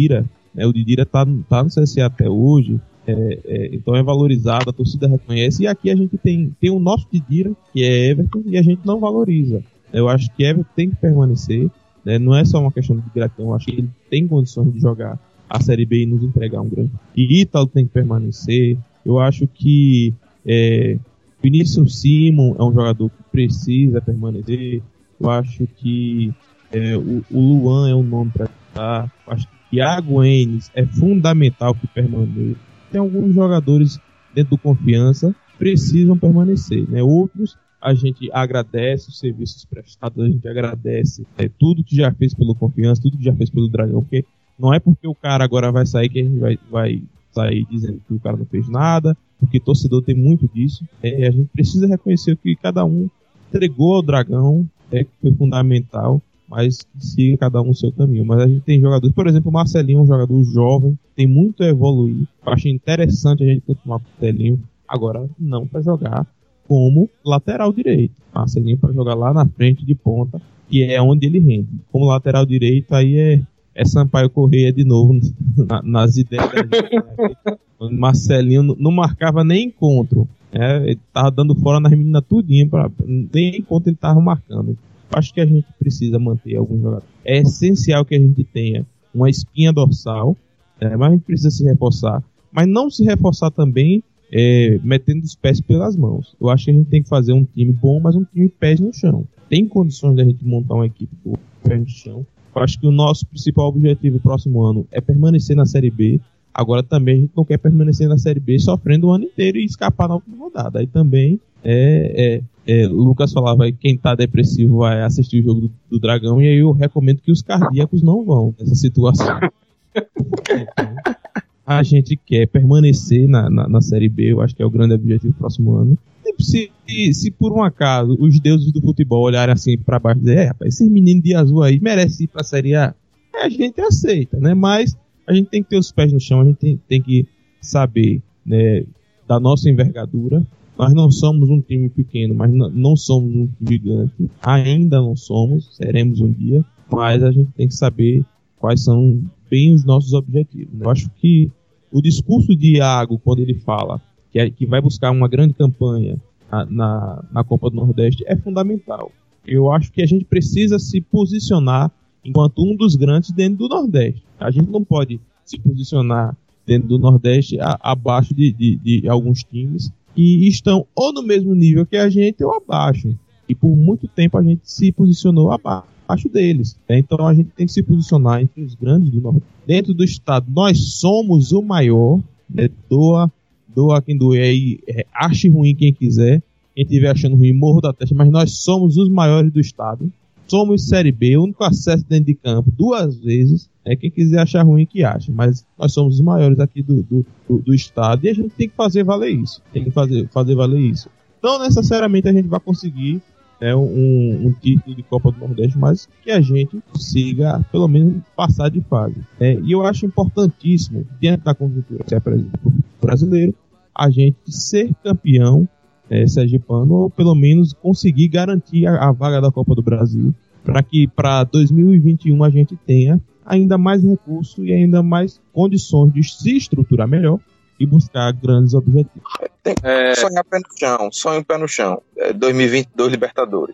né? O Didira tá, tá no C S A até hoje, é, é, então é valorizado, a torcida reconhece, e aqui a gente tem, tem o nosso Didira, que é Everton, e a gente não valoriza. Eu acho que Everton tem que permanecer, né? Não é só uma questão de gratidão, eu acho que ele tem condições de jogar a Série B e nos entregar um grande. E Ítalo tem que permanecer. Eu acho que é, Vinícius Simon é um jogador que precisa permanecer. Eu acho que é, o, o Luan é um nome para estar. Eu acho que Thiago Enes é fundamental que permaneça. Tem alguns jogadores dentro do Confiança que precisam permanecer, né? Outros a gente agradece os serviços prestados, a gente agradece é, tudo que já fez pelo Confiança, tudo que já fez pelo Dragão, porque não é porque o cara agora vai sair que a gente vai, vai sair dizendo que o cara não fez nada, porque torcedor tem muito disso. É, a gente precisa reconhecer que cada um entregou ao Dragão, é, que foi fundamental, mas siga cada um o seu caminho. Mas a gente tem jogadores, por exemplo, o Marcelinho é um jogador jovem, tem muito a evoluir. Eu acho interessante a gente continuar com o Marcelinho, agora não para jogar como lateral direito. Marcelinho para jogar lá na frente de ponta, que é onde ele rende. Como lateral direito, aí é, é Sampaio Correia de novo na, nas ideias da gente, né? O Marcelinho não, não marcava nem encontro. É, ele tava dando fora nas meninas tudinho, pra, nem encontro ele tava marcando. Acho que a gente precisa manter alguns jogadores. É essencial que a gente tenha uma espinha dorsal, é, mas a gente precisa se reforçar. Mas não se reforçar também é, metendo os pés pelas mãos. Eu acho que a gente tem que fazer um time bom, mas um time pés no chão. Tem condições de a gente montar uma equipe boa, pés no chão. Eu acho que o nosso principal objetivo no próximo ano é permanecer na Série B. Agora também a gente não quer permanecer na Série B sofrendo o ano inteiro e escapar na última rodada. Aí também é, é, é, Lucas falava que quem tá depressivo vai assistir o jogo do, do Dragão, e aí eu recomendo que os cardíacos não vão nessa situação. Então, a gente quer permanecer na, na, na Série B, eu acho que é o grande objetivo do próximo ano. Se, se por um acaso os deuses do futebol olharem assim pra baixo e dizerem, é, rapaz, esses meninos de azul aí merecem ir pra Série A, a gente aceita, né? Mas a gente tem que ter os pés no chão, a gente tem, tem que saber, né, da nossa envergadura. Nós não somos um time pequeno, mas não, não somos um time gigante. Ainda não somos, seremos um dia. Mas a gente tem que saber quais são bem os nossos objetivos. Eu acho que o discurso de Iago, quando ele fala que, é, que vai buscar uma grande campanha na, na, na Copa do Nordeste, é fundamental. Eu acho que a gente precisa se posicionar enquanto um dos grandes dentro do Nordeste. A gente não pode se posicionar dentro do Nordeste a, abaixo de, de, de alguns times que estão ou no mesmo nível que a gente ou abaixo. E por muito tempo a gente se posicionou abaixo deles. Então a gente tem que se posicionar entre os grandes do Nordeste. Dentro do estado, nós somos o maior. Né? Doa, doa quem doer aí, é, ache ruim quem quiser. Quem estiver achando ruim, morro da testa. Mas nós somos os maiores do estado. Somos Série B, o único acesso dentro de campo duas vezes. É quem quiser achar ruim que acha, mas nós somos os maiores aqui do, do, do, do estado, e a gente tem que fazer valer isso. Tem que fazer, fazer valer isso. Não necessariamente a gente vai conseguir, né, um, um título de Copa do Nordeste, mas que a gente consiga pelo menos passar de fase. É, e eu acho importantíssimo, diante da conjuntura que se apresenta para o brasileiro, a gente ser campeão é, sergipano, ou pelo menos conseguir garantir a, a vaga da Copa do Brasil, para que para dois mil e vinte e um a gente tenha ainda mais recursos e ainda mais condições de se estruturar melhor e buscar grandes objetivos. Tem que é... sonhar pé no chão, sonho pé no chão. É dois mil e vinte e dois Libertadores.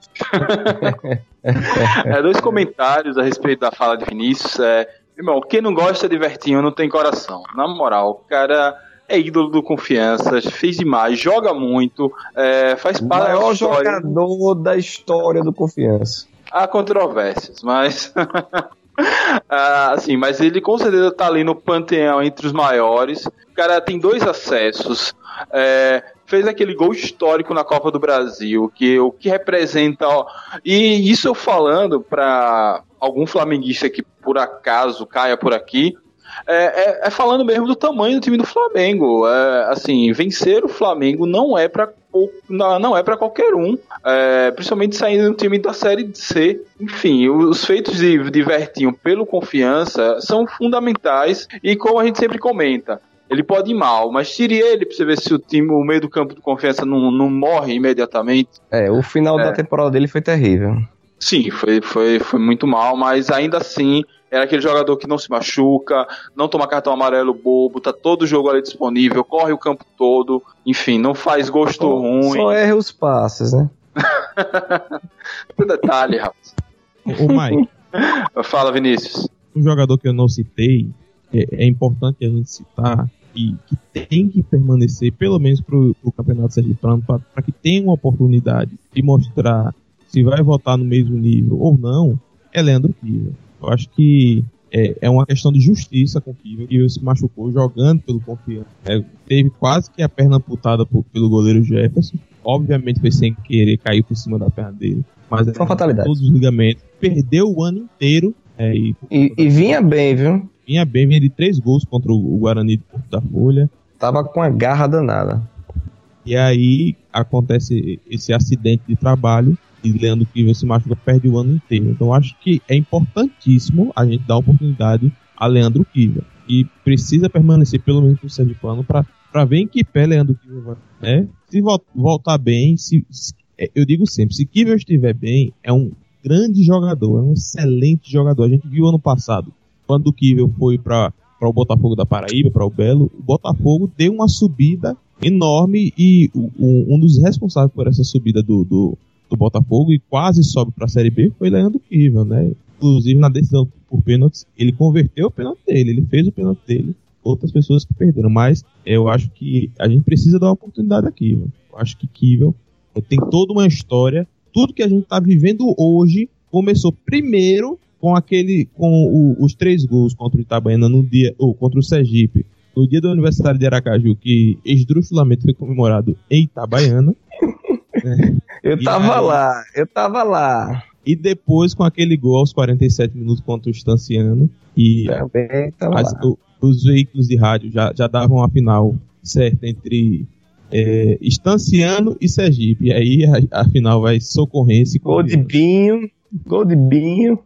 É, dois comentários a respeito da fala de Vinícius. É, irmão, quem não gosta de Vertinho não tem coração. Na moral, o cara é ídolo do Confiança, fez demais, joga muito, é, faz parte da maior jogador da história do Confiança. Há controvérsias, mas ah, assim, mas ele com certeza tá ali no panteão entre os maiores. O cara tem dois acessos, é, fez aquele gol histórico na Copa do Brasil, que o que representa, ó, e isso eu falando para algum flamenguista que por acaso caia por aqui, é, é, é falando mesmo do tamanho do time do Flamengo. É, assim, vencer o Flamengo não é para Não, não é para qualquer um, é, principalmente saindo do time da Série C. Enfim, os feitos de, de Vertinho pelo Confiança são fundamentais, e como a gente sempre comenta, ele pode ir mal, mas tire ele para você ver se o time, o meio do campo do Confiança não, não morre imediatamente. É, o final é. da temporada dele foi terrível. Sim, foi, foi, foi muito mal, mas ainda assim era aquele jogador que não se machuca, não toma cartão amarelo bobo, tá todo o jogo ali disponível, corre o campo todo, enfim, não faz gosto só, ruim. Só erra os passes, né? Que detalhe, rapaz. Ô, Mike. Fala, Vinícius. Um jogador que eu não citei, é, é importante a gente citar, e que tem que permanecer, pelo menos pro, pro Campeonato Sergipano, para que tenha uma oportunidade de mostrar se vai voltar no mesmo nível ou não, é Leandro Kivel. Eu acho que é, é uma questão de justiça com o Kivel. O Kivel se machucou jogando pelo Confiança. É, teve quase que a perna amputada por, pelo goleiro Jefferson. Obviamente foi sem querer, cair por cima da perna dele. Mas foi uma fatalidade. Todos os ligamentos. Perdeu o ano inteiro. É, e, e, e vinha bem, viu? Vinha bem, vinha de três gols contra o Guarani de Porto da Folha. Tava com a garra danada. E aí acontece esse acidente de trabalho e Leandro Kivel se machuca, perde o ano inteiro. Então acho que é importantíssimo a gente dar oportunidade a Leandro Kivel. E precisa permanecer pelo menos no Sergipano para ver em que pé Leandro Kivel vai. Né? Se voltar bem, se, se, eu digo sempre, se Kivel estiver bem, é um grande jogador, é um excelente jogador. A gente viu ano passado, quando o Kivel foi para o Botafogo da Paraíba, para o Belo, o Botafogo deu uma subida enorme e o, o, um dos responsáveis por essa subida do, do, do Botafogo e quase sobe para a Série B foi Leandro Kivel, né? Inclusive na decisão por pênaltis, ele converteu o pênalti dele, ele fez o pênalti dele, outras pessoas que perderam, mas eu acho que a gente precisa dar uma oportunidade a Kivel. Eu acho que Kivel tem toda uma história, tudo que a gente está vivendo hoje começou primeiro com aquele, com o, os três gols contra o Itabaiana no dia, ou contra o Sergipe, no dia do aniversário de Aracaju, que esdrúxulamente foi comemorado em Itabaiana. Né? Eu e tava aí, lá, eu tava lá. E depois com aquele gol aos quarenta e sete minutos contra o Estanciano. E também tava as, lá. O, os veículos de rádio já, já davam a final certa entre é, Estanciano e Sergipe. E aí a, a final vai Socorrense. Gol de Binho. Gol de Binho.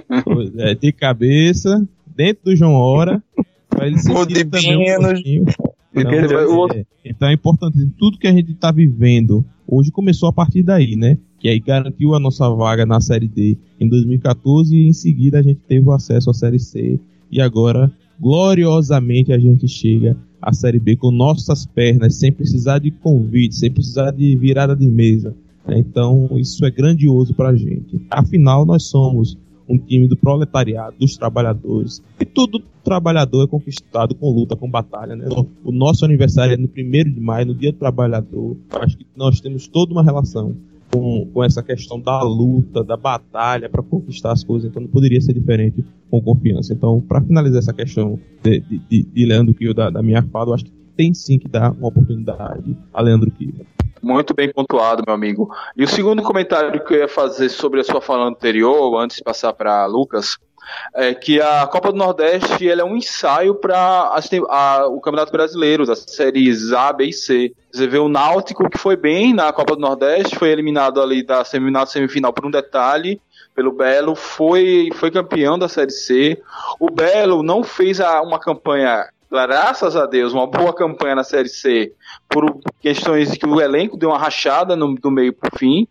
É, de cabeça, dentro do João Hora. Gol de Binho. Um então, é, então é importante. Tudo que a gente está vivendo hoje começou a partir daí, né? Que aí garantiu a nossa vaga na Série D em dois mil e catorze e em seguida a gente teve o acesso à Série C. E agora, gloriosamente, a gente chega à Série B com nossas pernas, sem precisar de convite, sem precisar de virada de mesa. Então isso é grandioso pra gente. Afinal, nós somos um time do proletariado, dos trabalhadores. E todo trabalhador é conquistado com luta, com batalha, né? O nosso aniversário é no primeiro de maio, no Dia do Trabalhador. Acho que nós temos toda uma relação com, com essa questão da luta, da batalha para conquistar as coisas. Então não poderia ser diferente com Confiança. Então, para finalizar essa questão de, de, de Leandro Kivel, da, da minha fala, eu acho que tem sim que dar uma oportunidade a Leandro Kivel. Muito bem pontuado, meu amigo. E o segundo comentário que eu ia fazer sobre a sua fala anterior, antes de passar para Lucas, é que a Copa do Nordeste ela é um ensaio para o Campeonato Brasileiro, das séries A, B e C. Você vê o Náutico, que foi bem na Copa do Nordeste, foi eliminado ali da semifinal, semifinal por um detalhe, pelo Belo, foi, foi campeão da Série C. O Belo não fez a, uma campanha... graças a Deus, uma boa campanha na Série C, por questões de que o elenco deu uma rachada no, do meio pro fim.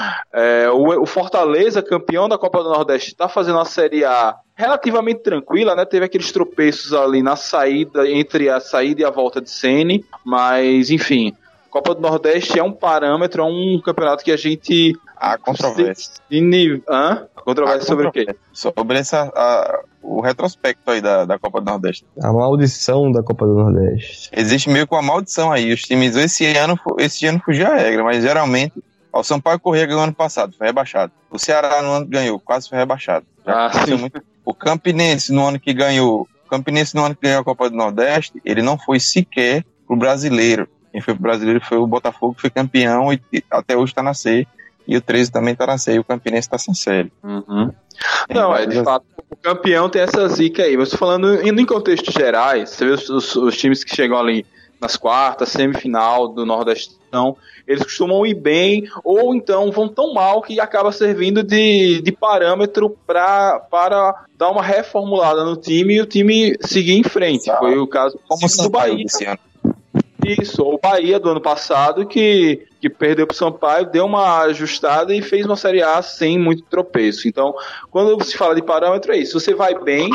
É, o, o Fortaleza, campeão da Copa do Nordeste, está fazendo uma Série A relativamente tranquila, né? Teve aqueles tropeços ali na saída, entre a saída e a volta de Ceni, mas enfim, Copa do Nordeste é um parâmetro, é um campeonato que a gente... Há controvérsia. Hã? Controvérsia sobre o quê? Sobre essa, a, o retrospecto aí da, da Copa do Nordeste. A maldição da Copa do Nordeste. Existe meio que uma maldição aí. Os times esse ano, esse ano fugiu a regra, mas geralmente o Sampaio Corrêa ganhou ano passado, foi rebaixado. O Ceará no ano que ganhou, quase foi rebaixado. Já ah, sim. Muito. O Campinense no ano que ganhou, o Campinense no ano que ganhou a Copa do Nordeste, ele não foi sequer pro brasileiro. Quem foi pro brasileiro foi o Botafogo, que foi campeão e, e até hoje tá na C. E o treze também tá na C, e o Campinense tá sem série. Uhum. Não, é de fato, o campeão tem essa zica aí. Mas falando em contextos gerais, você vê os, os, os times que chegam ali nas quartas, semifinal do Nordestão, eles costumam ir bem, ou então vão tão mal que acaba servindo de, de parâmetro pra, para dar uma reformulada no time e o time seguir em frente. Foi o caso Como do Bahia. Esse ano. Isso, o Bahia do ano passado, que, que perdeu pro Sampaio, deu uma ajustada e fez uma Série A sem muito tropeço. Então, quando se fala de parâmetro, é isso. Você vai bem,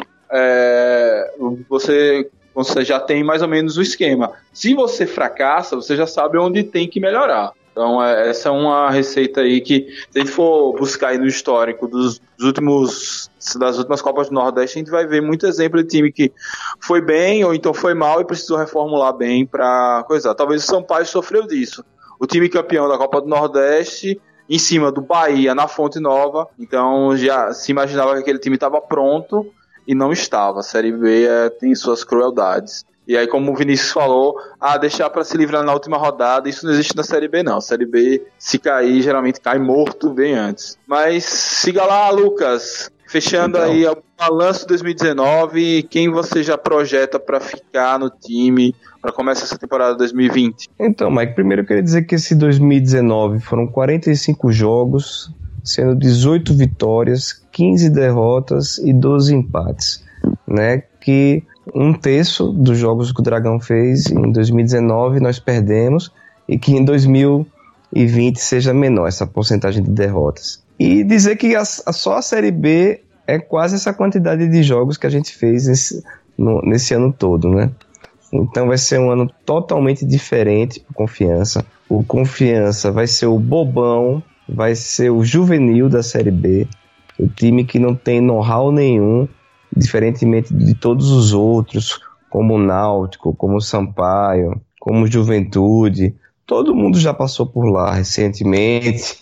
é, você, você já tem mais ou menos o esquema. Se você fracassa, você já sabe onde tem que melhorar. Então, essa é uma receita aí que, se a gente for buscar aí no histórico dos, dos últimos, das últimas Copas do Nordeste, a gente vai ver muito exemplo de time que foi bem ou então foi mal e precisou reformular bem para coisa. Talvez o Sampaio sofreu disso. O time campeão da Copa do Nordeste, em cima do Bahia, na Fonte Nova, então já se imaginava que aquele time estava pronto e não estava. A Série B é, tem suas crueldades. E aí, como o Vinícius falou, ah, deixar para se livrar na última rodada, isso não existe na Série B, não. A Série B, se cair, geralmente cai morto bem antes. Mas siga lá, Lucas. Fechando então aí o balanço dois mil e dezenove, quem você já projeta para ficar no time para começar essa temporada dois mil e vinte? Então, Mike, primeiro eu queria dizer que esse dois mil e dezenove foram quarenta e cinco jogos, sendo dezoito vitórias, quinze derrotas e doze empates, né? Que um terço dos jogos que o Dragão fez em dois mil e dezenove nós perdemos, e que em dois mil e vinte seja menor essa porcentagem de derrotas. E dizer que a, a, só a Série B é quase essa quantidade de jogos que a gente fez nesse, no, nesse ano todo, né? Então vai ser um ano totalmente diferente para o Confiança. O Confiança vai ser o bobão, vai ser o juvenil da Série B, o time que não tem know-how nenhum, diferentemente de todos os outros, como o Náutico, como o Sampaio, como o Juventude. Todo mundo já passou por lá recentemente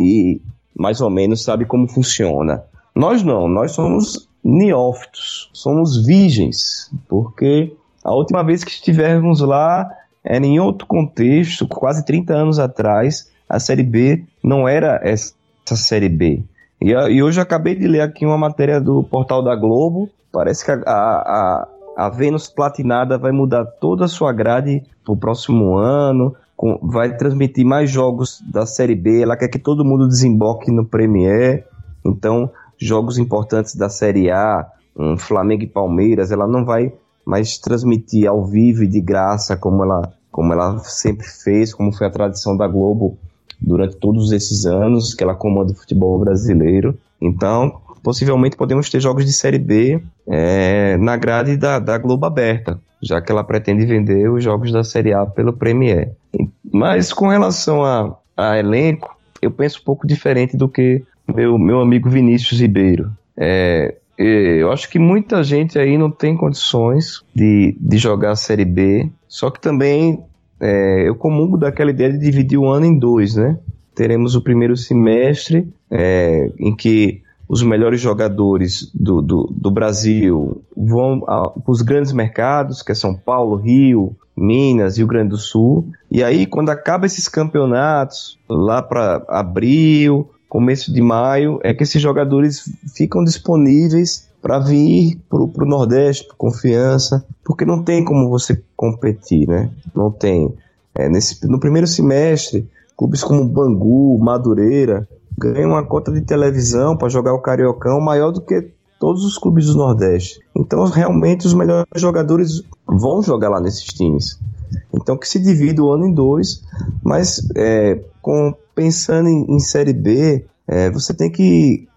e mais ou menos sabe como funciona. Nós não, nós somos neófitos, somos virgens, porque a última vez que estivemos lá era em outro contexto, quase trinta anos atrás. A Série B não era essa Série B. E, e hoje eu acabei de ler aqui uma matéria do Portal da Globo. Parece que a, a, a Vênus Platinada vai mudar toda a sua grade para o próximo ano, com, vai transmitir mais jogos da Série B. Ela quer que todo mundo desemboque no Premier. Então, jogos importantes da Série A, um Flamengo e Palmeiras, ela não vai mais transmitir ao vivo e de graça como ela, como ela sempre fez, como foi a tradição da Globo durante todos esses anos que ela comanda o futebol brasileiro. Então, possivelmente podemos ter jogos de Série B é, na grade da, da Globo aberta, já que ela pretende vender os jogos da Série A pelo Premier. Mas com relação a, a elenco, eu penso um pouco diferente do que meu, meu amigo Vinícius Ribeiro. É, eu acho que muita gente aí não tem condições de, de jogar a Série B, só que também É, eu comungo daquela ideia de dividir o ano em dois, né? Teremos o primeiro semestre, é, em que os melhores jogadores do, do, do Brasil vão para os grandes mercados, que é São Paulo, Rio, Minas, Rio Grande do Sul. E aí, quando acaba esses campeonatos, lá para abril, começo de maio, é que esses jogadores ficam disponíveis para vir para o Nordeste, por Confiança, porque não tem como você competir, né? Não tem. É, nesse, no primeiro semestre, clubes como Bangu, Madureira, ganham uma cota de televisão para jogar o Cariocão maior do que todos os clubes do Nordeste. Então, realmente, os melhores jogadores vão jogar lá nesses times. Então, que se divida o ano em dois, mas é, com, pensando em, em Série B, é, você tem que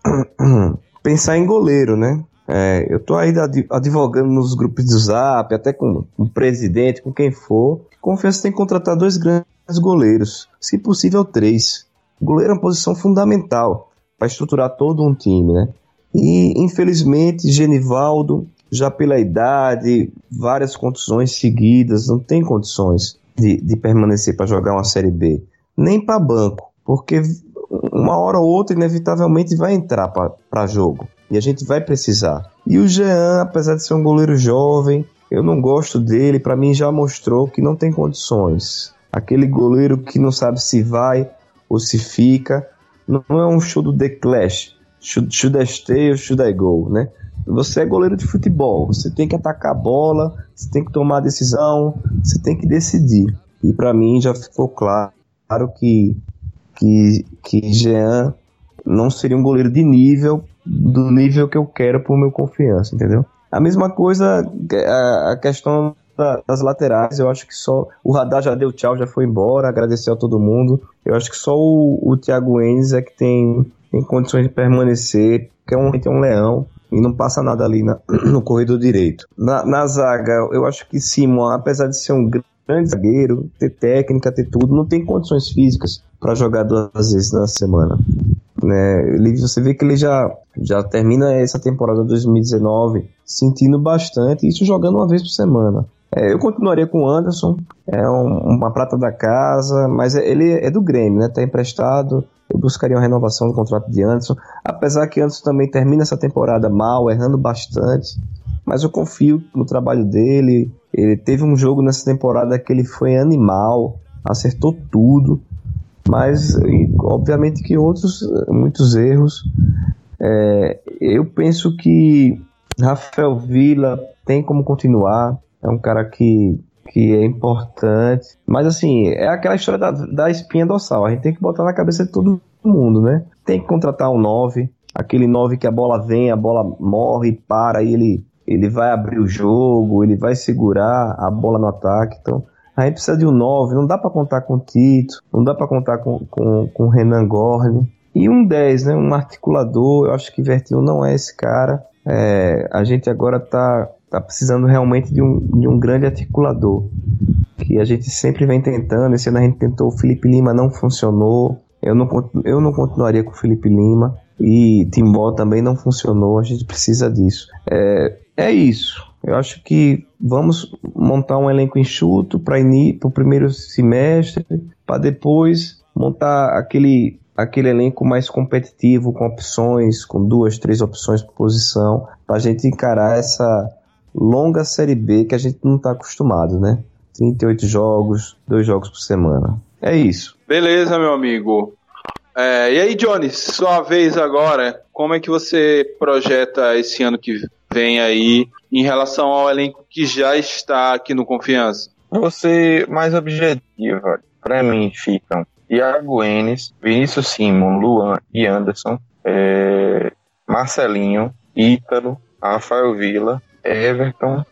pensar em goleiro, né? É, eu tô aí advogando nos grupos do Zap, até com o presidente, com quem for. Confiança tem que contratar dois grandes goleiros, se possível três. O goleiro é uma posição fundamental para estruturar todo um time, né? E infelizmente Genivaldo, já pela idade, várias contusões seguidas, não tem condições de, de permanecer para jogar uma Série B, nem para banco, porque uma hora ou outra inevitavelmente vai entrar para jogo. E a gente vai precisar. E o Jean, apesar de ser um goleiro jovem, eu não gosto dele. Para mim já mostrou que não tem condições. Aquele goleiro que não sabe se vai ou se fica. Não é um show do The Clash. Should, should I stay or should I go, né? Você é goleiro de futebol. Você tem que atacar a bola. Você tem que tomar a decisão. Você tem que decidir. E para mim já ficou claro que, que, que Jean não seria um goleiro de nível, do nível que eu quero pro meu Confiança, entendeu? A mesma coisa, a questão da, das laterais, eu acho que só o Radar já deu tchau, já foi embora, agradeceu a todo mundo. Eu acho que só o, o Thiago Enes é que tem, tem condições de permanecer, porque é um, é um leão e não passa nada ali na, no corredor direito. Na, na zaga, eu acho que Simon, apesar de ser um grande zagueiro, ter técnica, ter tudo, não tem condições físicas para jogar duas vezes na semana. Né? Ele, você vê que ele já, já termina essa temporada dois mil e dezenove sentindo bastante, isso jogando uma vez por semana. É, eu continuaria com o Anderson, é um, uma prata da casa, mas ele é do Grêmio, né? Tá emprestado. Eu buscaria uma renovação do contrato de Anderson, apesar que Anderson também termina essa temporada mal, errando bastante, mas eu confio no trabalho dele. Ele teve um jogo nessa temporada que ele foi animal, acertou tudo, mas obviamente que outros, muitos erros. É, eu penso que Rafael Villa tem como continuar, é um cara que, que é importante, mas assim, é aquela história da, da espinha dorsal, a gente tem que botar na cabeça de todo mundo, né? Tem que contratar um nove, aquele nove que a bola vem, a bola morre, para, e ele, ele vai abrir o jogo, ele vai segurar a bola no ataque, então a gente precisa de um nove, não dá para contar com o Tito, não dá para contar com, com, com o Renan Gorni, e um dez, né? Um articulador. Eu acho que Vertinho não é esse cara. É, a gente agora tá, tá precisando realmente de um, de um grande articulador, que a gente sempre vem tentando. Esse ano a gente tentou, o Felipe Lima não funcionou, eu não, eu não continuaria com o Felipe Lima, e Timbó também não funcionou, a gente precisa disso. É, é isso, eu acho que vamos montar um elenco enxuto para o primeiro semestre, para depois montar aquele, aquele elenco mais competitivo, com opções, com duas, três opções por posição, para a gente encarar essa longa Série B que a gente não está acostumado, né? trinta e oito jogos, dois jogos por semana. É isso. Beleza, meu amigo. É, e aí, Johnny, sua vez agora, como é que você projeta esse ano que vem aí em relação ao elenco que já está aqui no Confiança? Vou ser mais objetivo. Para mim ficam Thiago Enes, Vinícius Simon, Luan e Anderson, é, Marcelinho, Ítalo, Rafael Villa, Everton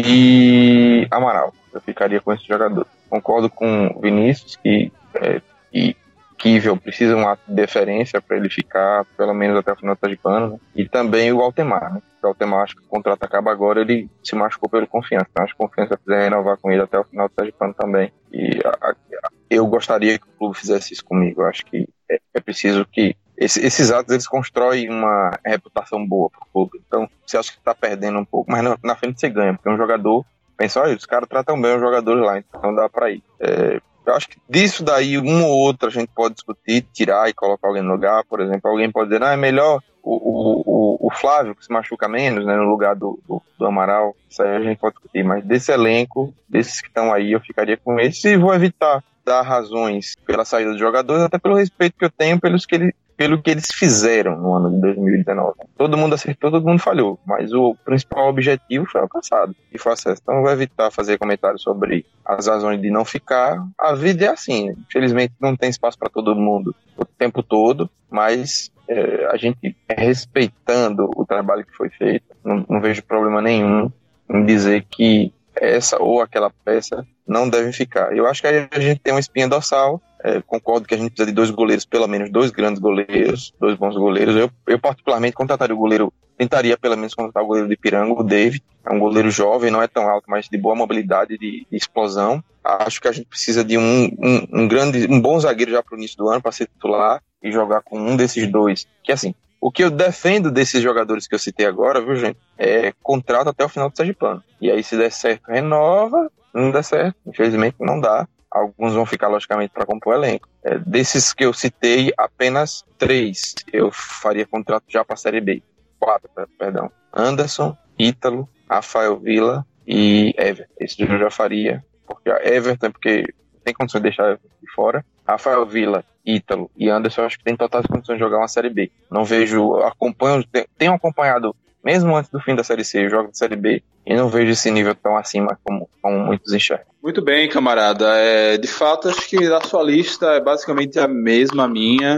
e Amaral. Eu ficaria com esse jogador. Concordo com Vinícius que é, e Kivel precisa um ato de deferência para ele ficar pelo menos até o final do Sergipano, né? E também o Altemar, né? O Altemar, acho que o contrato acaba agora, ele se machucou pelo Confiança, então acho que o Confiança quiser renovar com ele até o final do Sergipano também. E a, a, eu gostaria que o clube fizesse isso comigo. Eu acho que é, é preciso que esse, esses atos eles constroem uma reputação boa para o clube. Então você acha que está perdendo um pouco, mas na, na frente você ganha, porque um jogador pensa, olha, os caras tratam bem os jogadores lá, então dá para ir. É, eu acho que disso daí, um ou outro a gente pode discutir, tirar e colocar alguém no lugar. Por exemplo, alguém pode dizer, não, é melhor o, o, o, o Flávio, que se machuca menos, né, no lugar do, do, do Amaral. Isso aí a gente pode discutir, mas desse elenco, desses que estão aí, eu ficaria com esse e vou evitar dar razões pela saída dos jogadores, até pelo respeito que eu tenho pelos que ele, pelo que eles fizeram no ano de dois mil e dezenove. Todo mundo acertou, todo mundo falhou, mas o principal objetivo foi alcançado e foi acesso. Então eu vou evitar fazer comentários sobre as razões de não ficar. A vida é assim, infelizmente não tem espaço para todo mundo o tempo todo, mas é, a gente respeitando o trabalho que foi feito, não, não vejo problema nenhum em dizer que essa ou aquela peça não devem ficar. Eu acho que aí a gente tem uma espinha dorsal. É, concordo que a gente precisa de dois goleiros, pelo menos dois grandes goleiros, dois bons goleiros. Eu, eu particularmente contrataria o goleiro, tentaria pelo menos contratar o goleiro de Ipiranga, o David. É um goleiro jovem, não é tão alto, mas de boa mobilidade, de, de explosão. Acho que a gente precisa de um, um, um grande, um bom zagueiro já para o início do ano, para ser titular e jogar com um desses dois. Que assim, o que eu defendo desses jogadores que eu citei agora, viu, gente, é contrato até o final do Sergipano. E aí, se der certo, renova. Não der certo, infelizmente não dá. Alguns vão ficar, logicamente, para compor o elenco. É, desses que eu citei, apenas três eu faria contrato já para a Série B. Quatro, perdão. Anderson, Ítalo, Rafael Villa e Everton. Esse eu já faria. Porque a Everton, porque tem condições de deixar Everton de fora. Rafael Villa, Ítalo e Anderson, eu acho que tem totais condições de jogar uma Série B. Não vejo, acompanho, tenho acompanhado, mesmo antes do fim da Série C, jogos de Série B, e não vejo esse nível tão acima como, como muitos enxergam. Muito bem, camarada. É, de fato, acho que a sua lista é basicamente a mesma minha.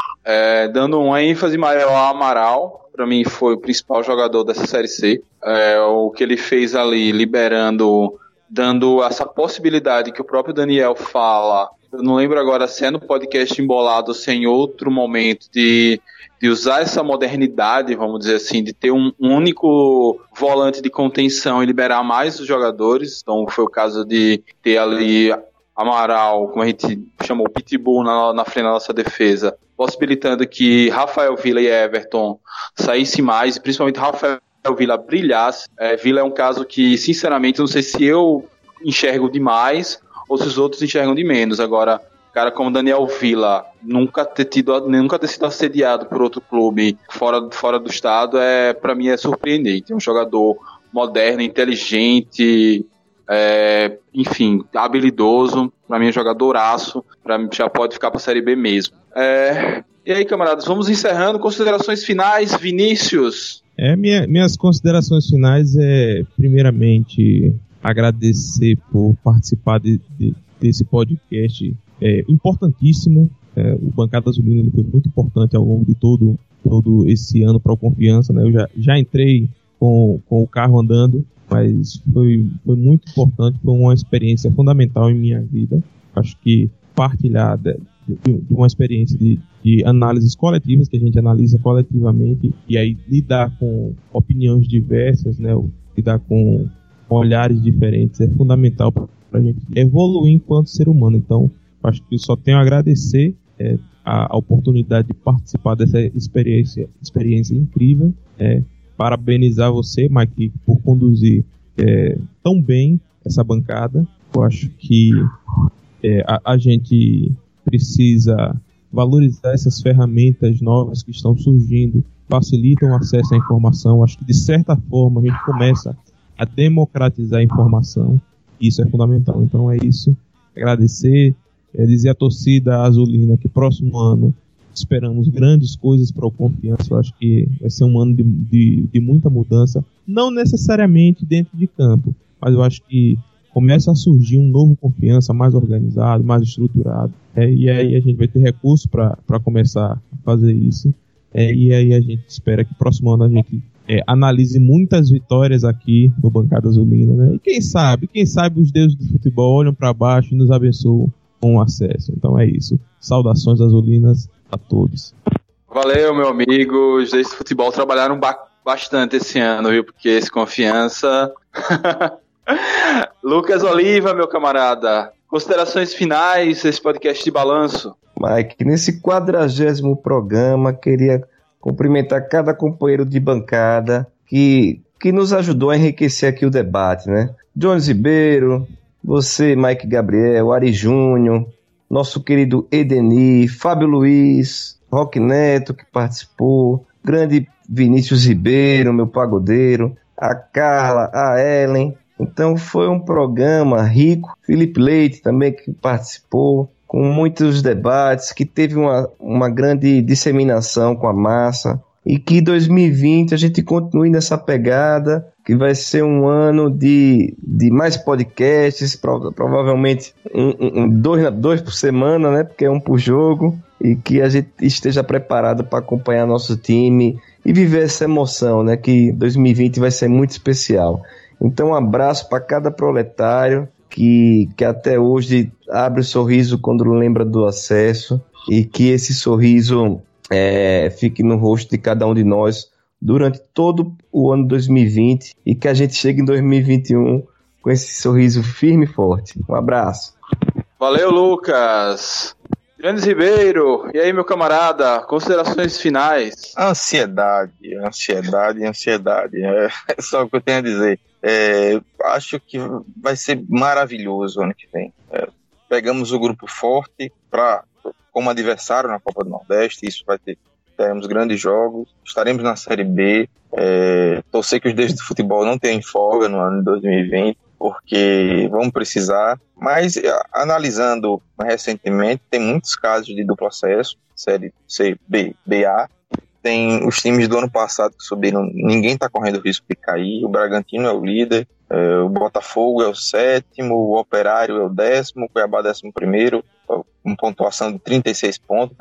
É, dando uma ênfase maior ao Amaral, para mim foi o principal jogador dessa Série C. É, o que ele fez ali, liberando dando essa possibilidade que o próprio Daniel fala. Eu não lembro agora se é no podcast Embolado ou se é em outro momento, de, de usar essa modernidade, vamos dizer assim, de ter um, um único volante de contenção e liberar mais os jogadores. Então foi o caso de ter ali Amaral, como a gente chamou, Pitbull na, na frente da nossa defesa, possibilitando que Rafael Villa e Everton saíssem mais, e principalmente Rafael Villa brilhasse. É, Villa é um caso que, sinceramente, não sei se eu enxergo demais ou se os outros enxergam de menos. Agora, cara como Daniel Villa, nunca ter, tido, nunca ter sido assediado por outro clube fora, fora do estado, é, para mim é surpreendente. É um jogador moderno, inteligente, é, enfim, habilidoso. Para mim é um jogadoraço. Para mim já pode ficar para a Série B mesmo. É, e aí, camaradas, vamos encerrando. Considerações finais, Vinícius? É, minha, minhas considerações finais é, primeiramente, agradecer por participar de, de, desse podcast é, importantíssimo. É, o Bancada Azulina ele foi muito importante ao longo de todo, todo esse ano para o Confiança, né? Eu já, já entrei com, com o carro andando, mas foi, foi muito importante, foi uma experiência fundamental em minha vida. Acho que partilhar de, de, de uma experiência de, de análises coletivas, que a gente analisa coletivamente, e aí lidar com opiniões diversas, né? Lidar com olhares diferentes é fundamental para a gente evoluir enquanto ser humano. Então, acho que eu só tenho a agradecer é, a, a oportunidade de participar dessa experiência, experiência incrível. É, parabenizar você, Mike, por conduzir é, tão bem essa bancada. Eu acho que é, a, a gente precisa valorizar essas ferramentas novas que estão surgindo, facilitam o acesso à informação. Acho que, de certa forma, a gente começa a democratizar a informação. Isso é fundamental. Então é isso. Agradecer, é, dizer à torcida azulina que próximo ano esperamos grandes coisas para o Confiança. Eu acho que vai ser um ano de, de, de muita mudança, não necessariamente dentro de campo, mas eu acho que começa a surgir um novo Confiança mais organizado, mais estruturado, é, e aí a gente vai ter recursos para começar a fazer isso, é, e aí a gente espera que próximo ano a gente é, analise muitas vitórias aqui no Bancada Azulina, né? E quem sabe, quem sabe os deuses do futebol olham para baixo e nos abençoam com o acesso. Então é isso. Saudações azulinas a todos. Valeu, meu amigo. Os deuses do futebol trabalharam ba- bastante esse ano, viu? Porque esse Confiança... Lucas Oliva, meu camarada. Considerações finais desse podcast de balanço? Mike, nesse quadragésimo programa, queria cumprimentar cada companheiro de bancada que, que nos ajudou a enriquecer aqui o debate, né? Jones Ribeiro, você, Mike Gabriel, Ari Júnior, nosso querido Edeni, Fábio Luiz, Roque Neto, que participou, grande Vinícius Ribeiro, meu pagodeiro, a Carla, a Ellen. Então foi um programa rico. Felipe Leite também, que participou, com muitos debates, que teve uma, uma grande disseminação com a massa, e que dois mil e vinte a gente continue nessa pegada, que vai ser um ano de, de mais podcasts, prov- provavelmente um, um, dois, dois por semana, né, porque é um por jogo, e que a gente esteja preparado para acompanhar nosso time e viver essa emoção, né, que dois mil e vinte vai ser muito especial. Então um abraço para cada proletário que, que até hoje abre o sorriso quando lembra do acesso, e que esse sorriso é, fique no rosto de cada um de nós durante todo o ano dois mil e vinte, e que a gente chegue em dois mil e vinte e um com esse sorriso firme e forte. Um abraço. Valeu, Lucas. Jones Ribeiro, e aí, meu camarada, considerações finais? Ansiedade, ansiedade, ansiedade. É só o que eu tenho a dizer. É, acho que vai ser maravilhoso o ano que vem. É, pegamos o grupo forte pra, como adversário na Copa do Nordeste. Isso vai ter, teremos grandes jogos. Estaremos na Série B. É, torcer que os deuses do futebol não tenham folga no ano de dois mil e vinte, porque vamos precisar. Mas analisando recentemente, tem muitos casos de duplo acesso, Série C, B, B A. Tem os times do ano passado que subiram, ninguém está correndo risco de cair. O Bragantino é o líder, é, o Botafogo é o sétimo, o Operário é o décimo, o Cuiabá é décimo primeiro, com pontuação de trinta e seis pontos. Então,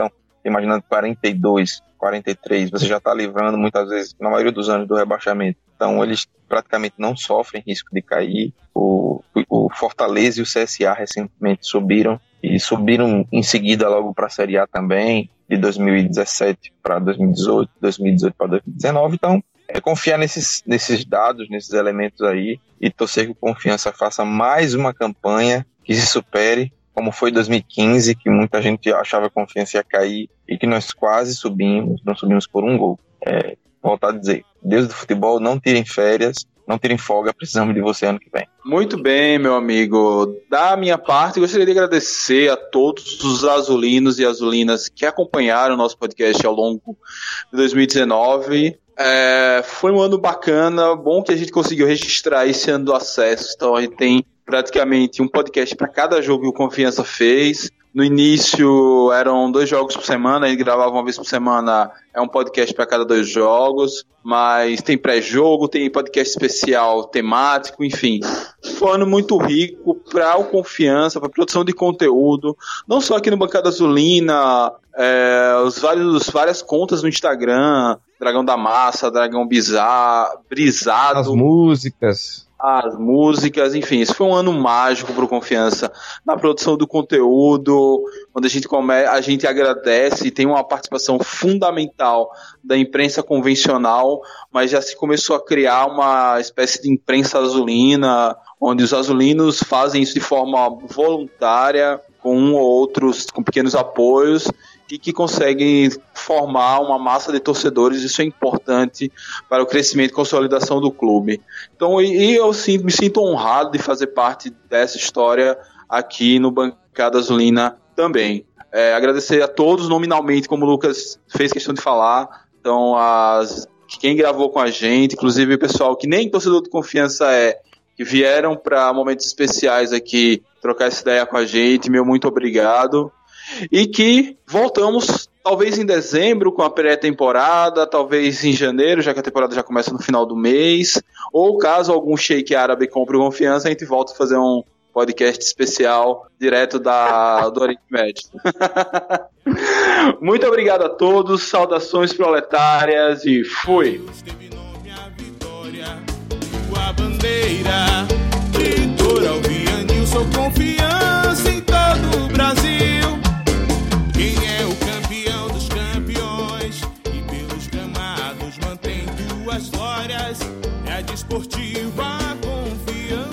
imaginando quarenta e dois, quarenta e três, você já está livrando muitas vezes, na maioria dos anos, do rebaixamento. Então eles praticamente não sofrem risco de cair. O, o Fortaleza e o C S A recentemente subiram, e subiram em seguida logo para a Série A também, de dois mil e dezessete para dois mil e dezoito, dois mil e dezoito para dois mil e dezenove. Então é confiar nesses, nesses dados, nesses elementos aí, e torcer que o Confiança faça mais uma campanha que se supere, como foi dois mil e quinze, que muita gente achava que a Confiança ia cair e que nós quase subimos, não subimos por um gol. É, voltar a dizer, Deus do futebol, não tirem férias, não tirem folga, precisamos de você ano que vem. Muito bem, meu amigo. Da minha parte, gostaria de agradecer a todos os azulinos e azulinas que acompanharam o nosso podcast ao longo de dois mil e dezenove. É, foi um ano bacana, bom que a gente conseguiu registrar esse ano do acesso. Então a gente tem praticamente um podcast para cada jogo que o Confiança fez. No início eram dois jogos por semana, a gente gravava uma vez por semana, é um podcast para cada dois jogos, mas tem pré-jogo, tem podcast especial temático, enfim. Foi um ano muito rico para o Confiança, para a produção de conteúdo, não só aqui no Bancada Azulina, é, os vários, várias contas no Instagram, Dragão da Massa, Dragão Bizar, Brisado. As músicas. As músicas, enfim, esse foi um ano mágico para o Confiança na produção do conteúdo, onde a gente, come, a gente agradece e tem uma participação fundamental da imprensa convencional, mas já se começou a criar uma espécie de imprensa azulina, onde os azulinos fazem isso de forma voluntária, com um ou outros, com pequenos apoios, e que conseguem formar uma massa de torcedores. Isso é importante para o crescimento e consolidação do clube. Então, e, e eu sim, me sinto honrado de fazer parte dessa história aqui no Bancada Azulina também. É, agradecer a todos nominalmente, como o Lucas fez questão de falar. Então, as, quem gravou com a gente, inclusive o pessoal que nem torcedor de Confiança é, que vieram para momentos especiais aqui trocar essa ideia com a gente, meu muito obrigado. E que voltamos talvez em dezembro com a pré-temporada, talvez em janeiro, já que a temporada já começa no final do mês, ou caso algum sheik árabe compre Confiança, a gente volta a fazer um podcast especial direto da, do Oriente Médio. Muito obrigado a todos, saudações proletárias e fui! Sou Confiança em todo o Brasil. Quem é o campeão dos campeões e pelos gramados mantém duas glórias, é a Desportiva.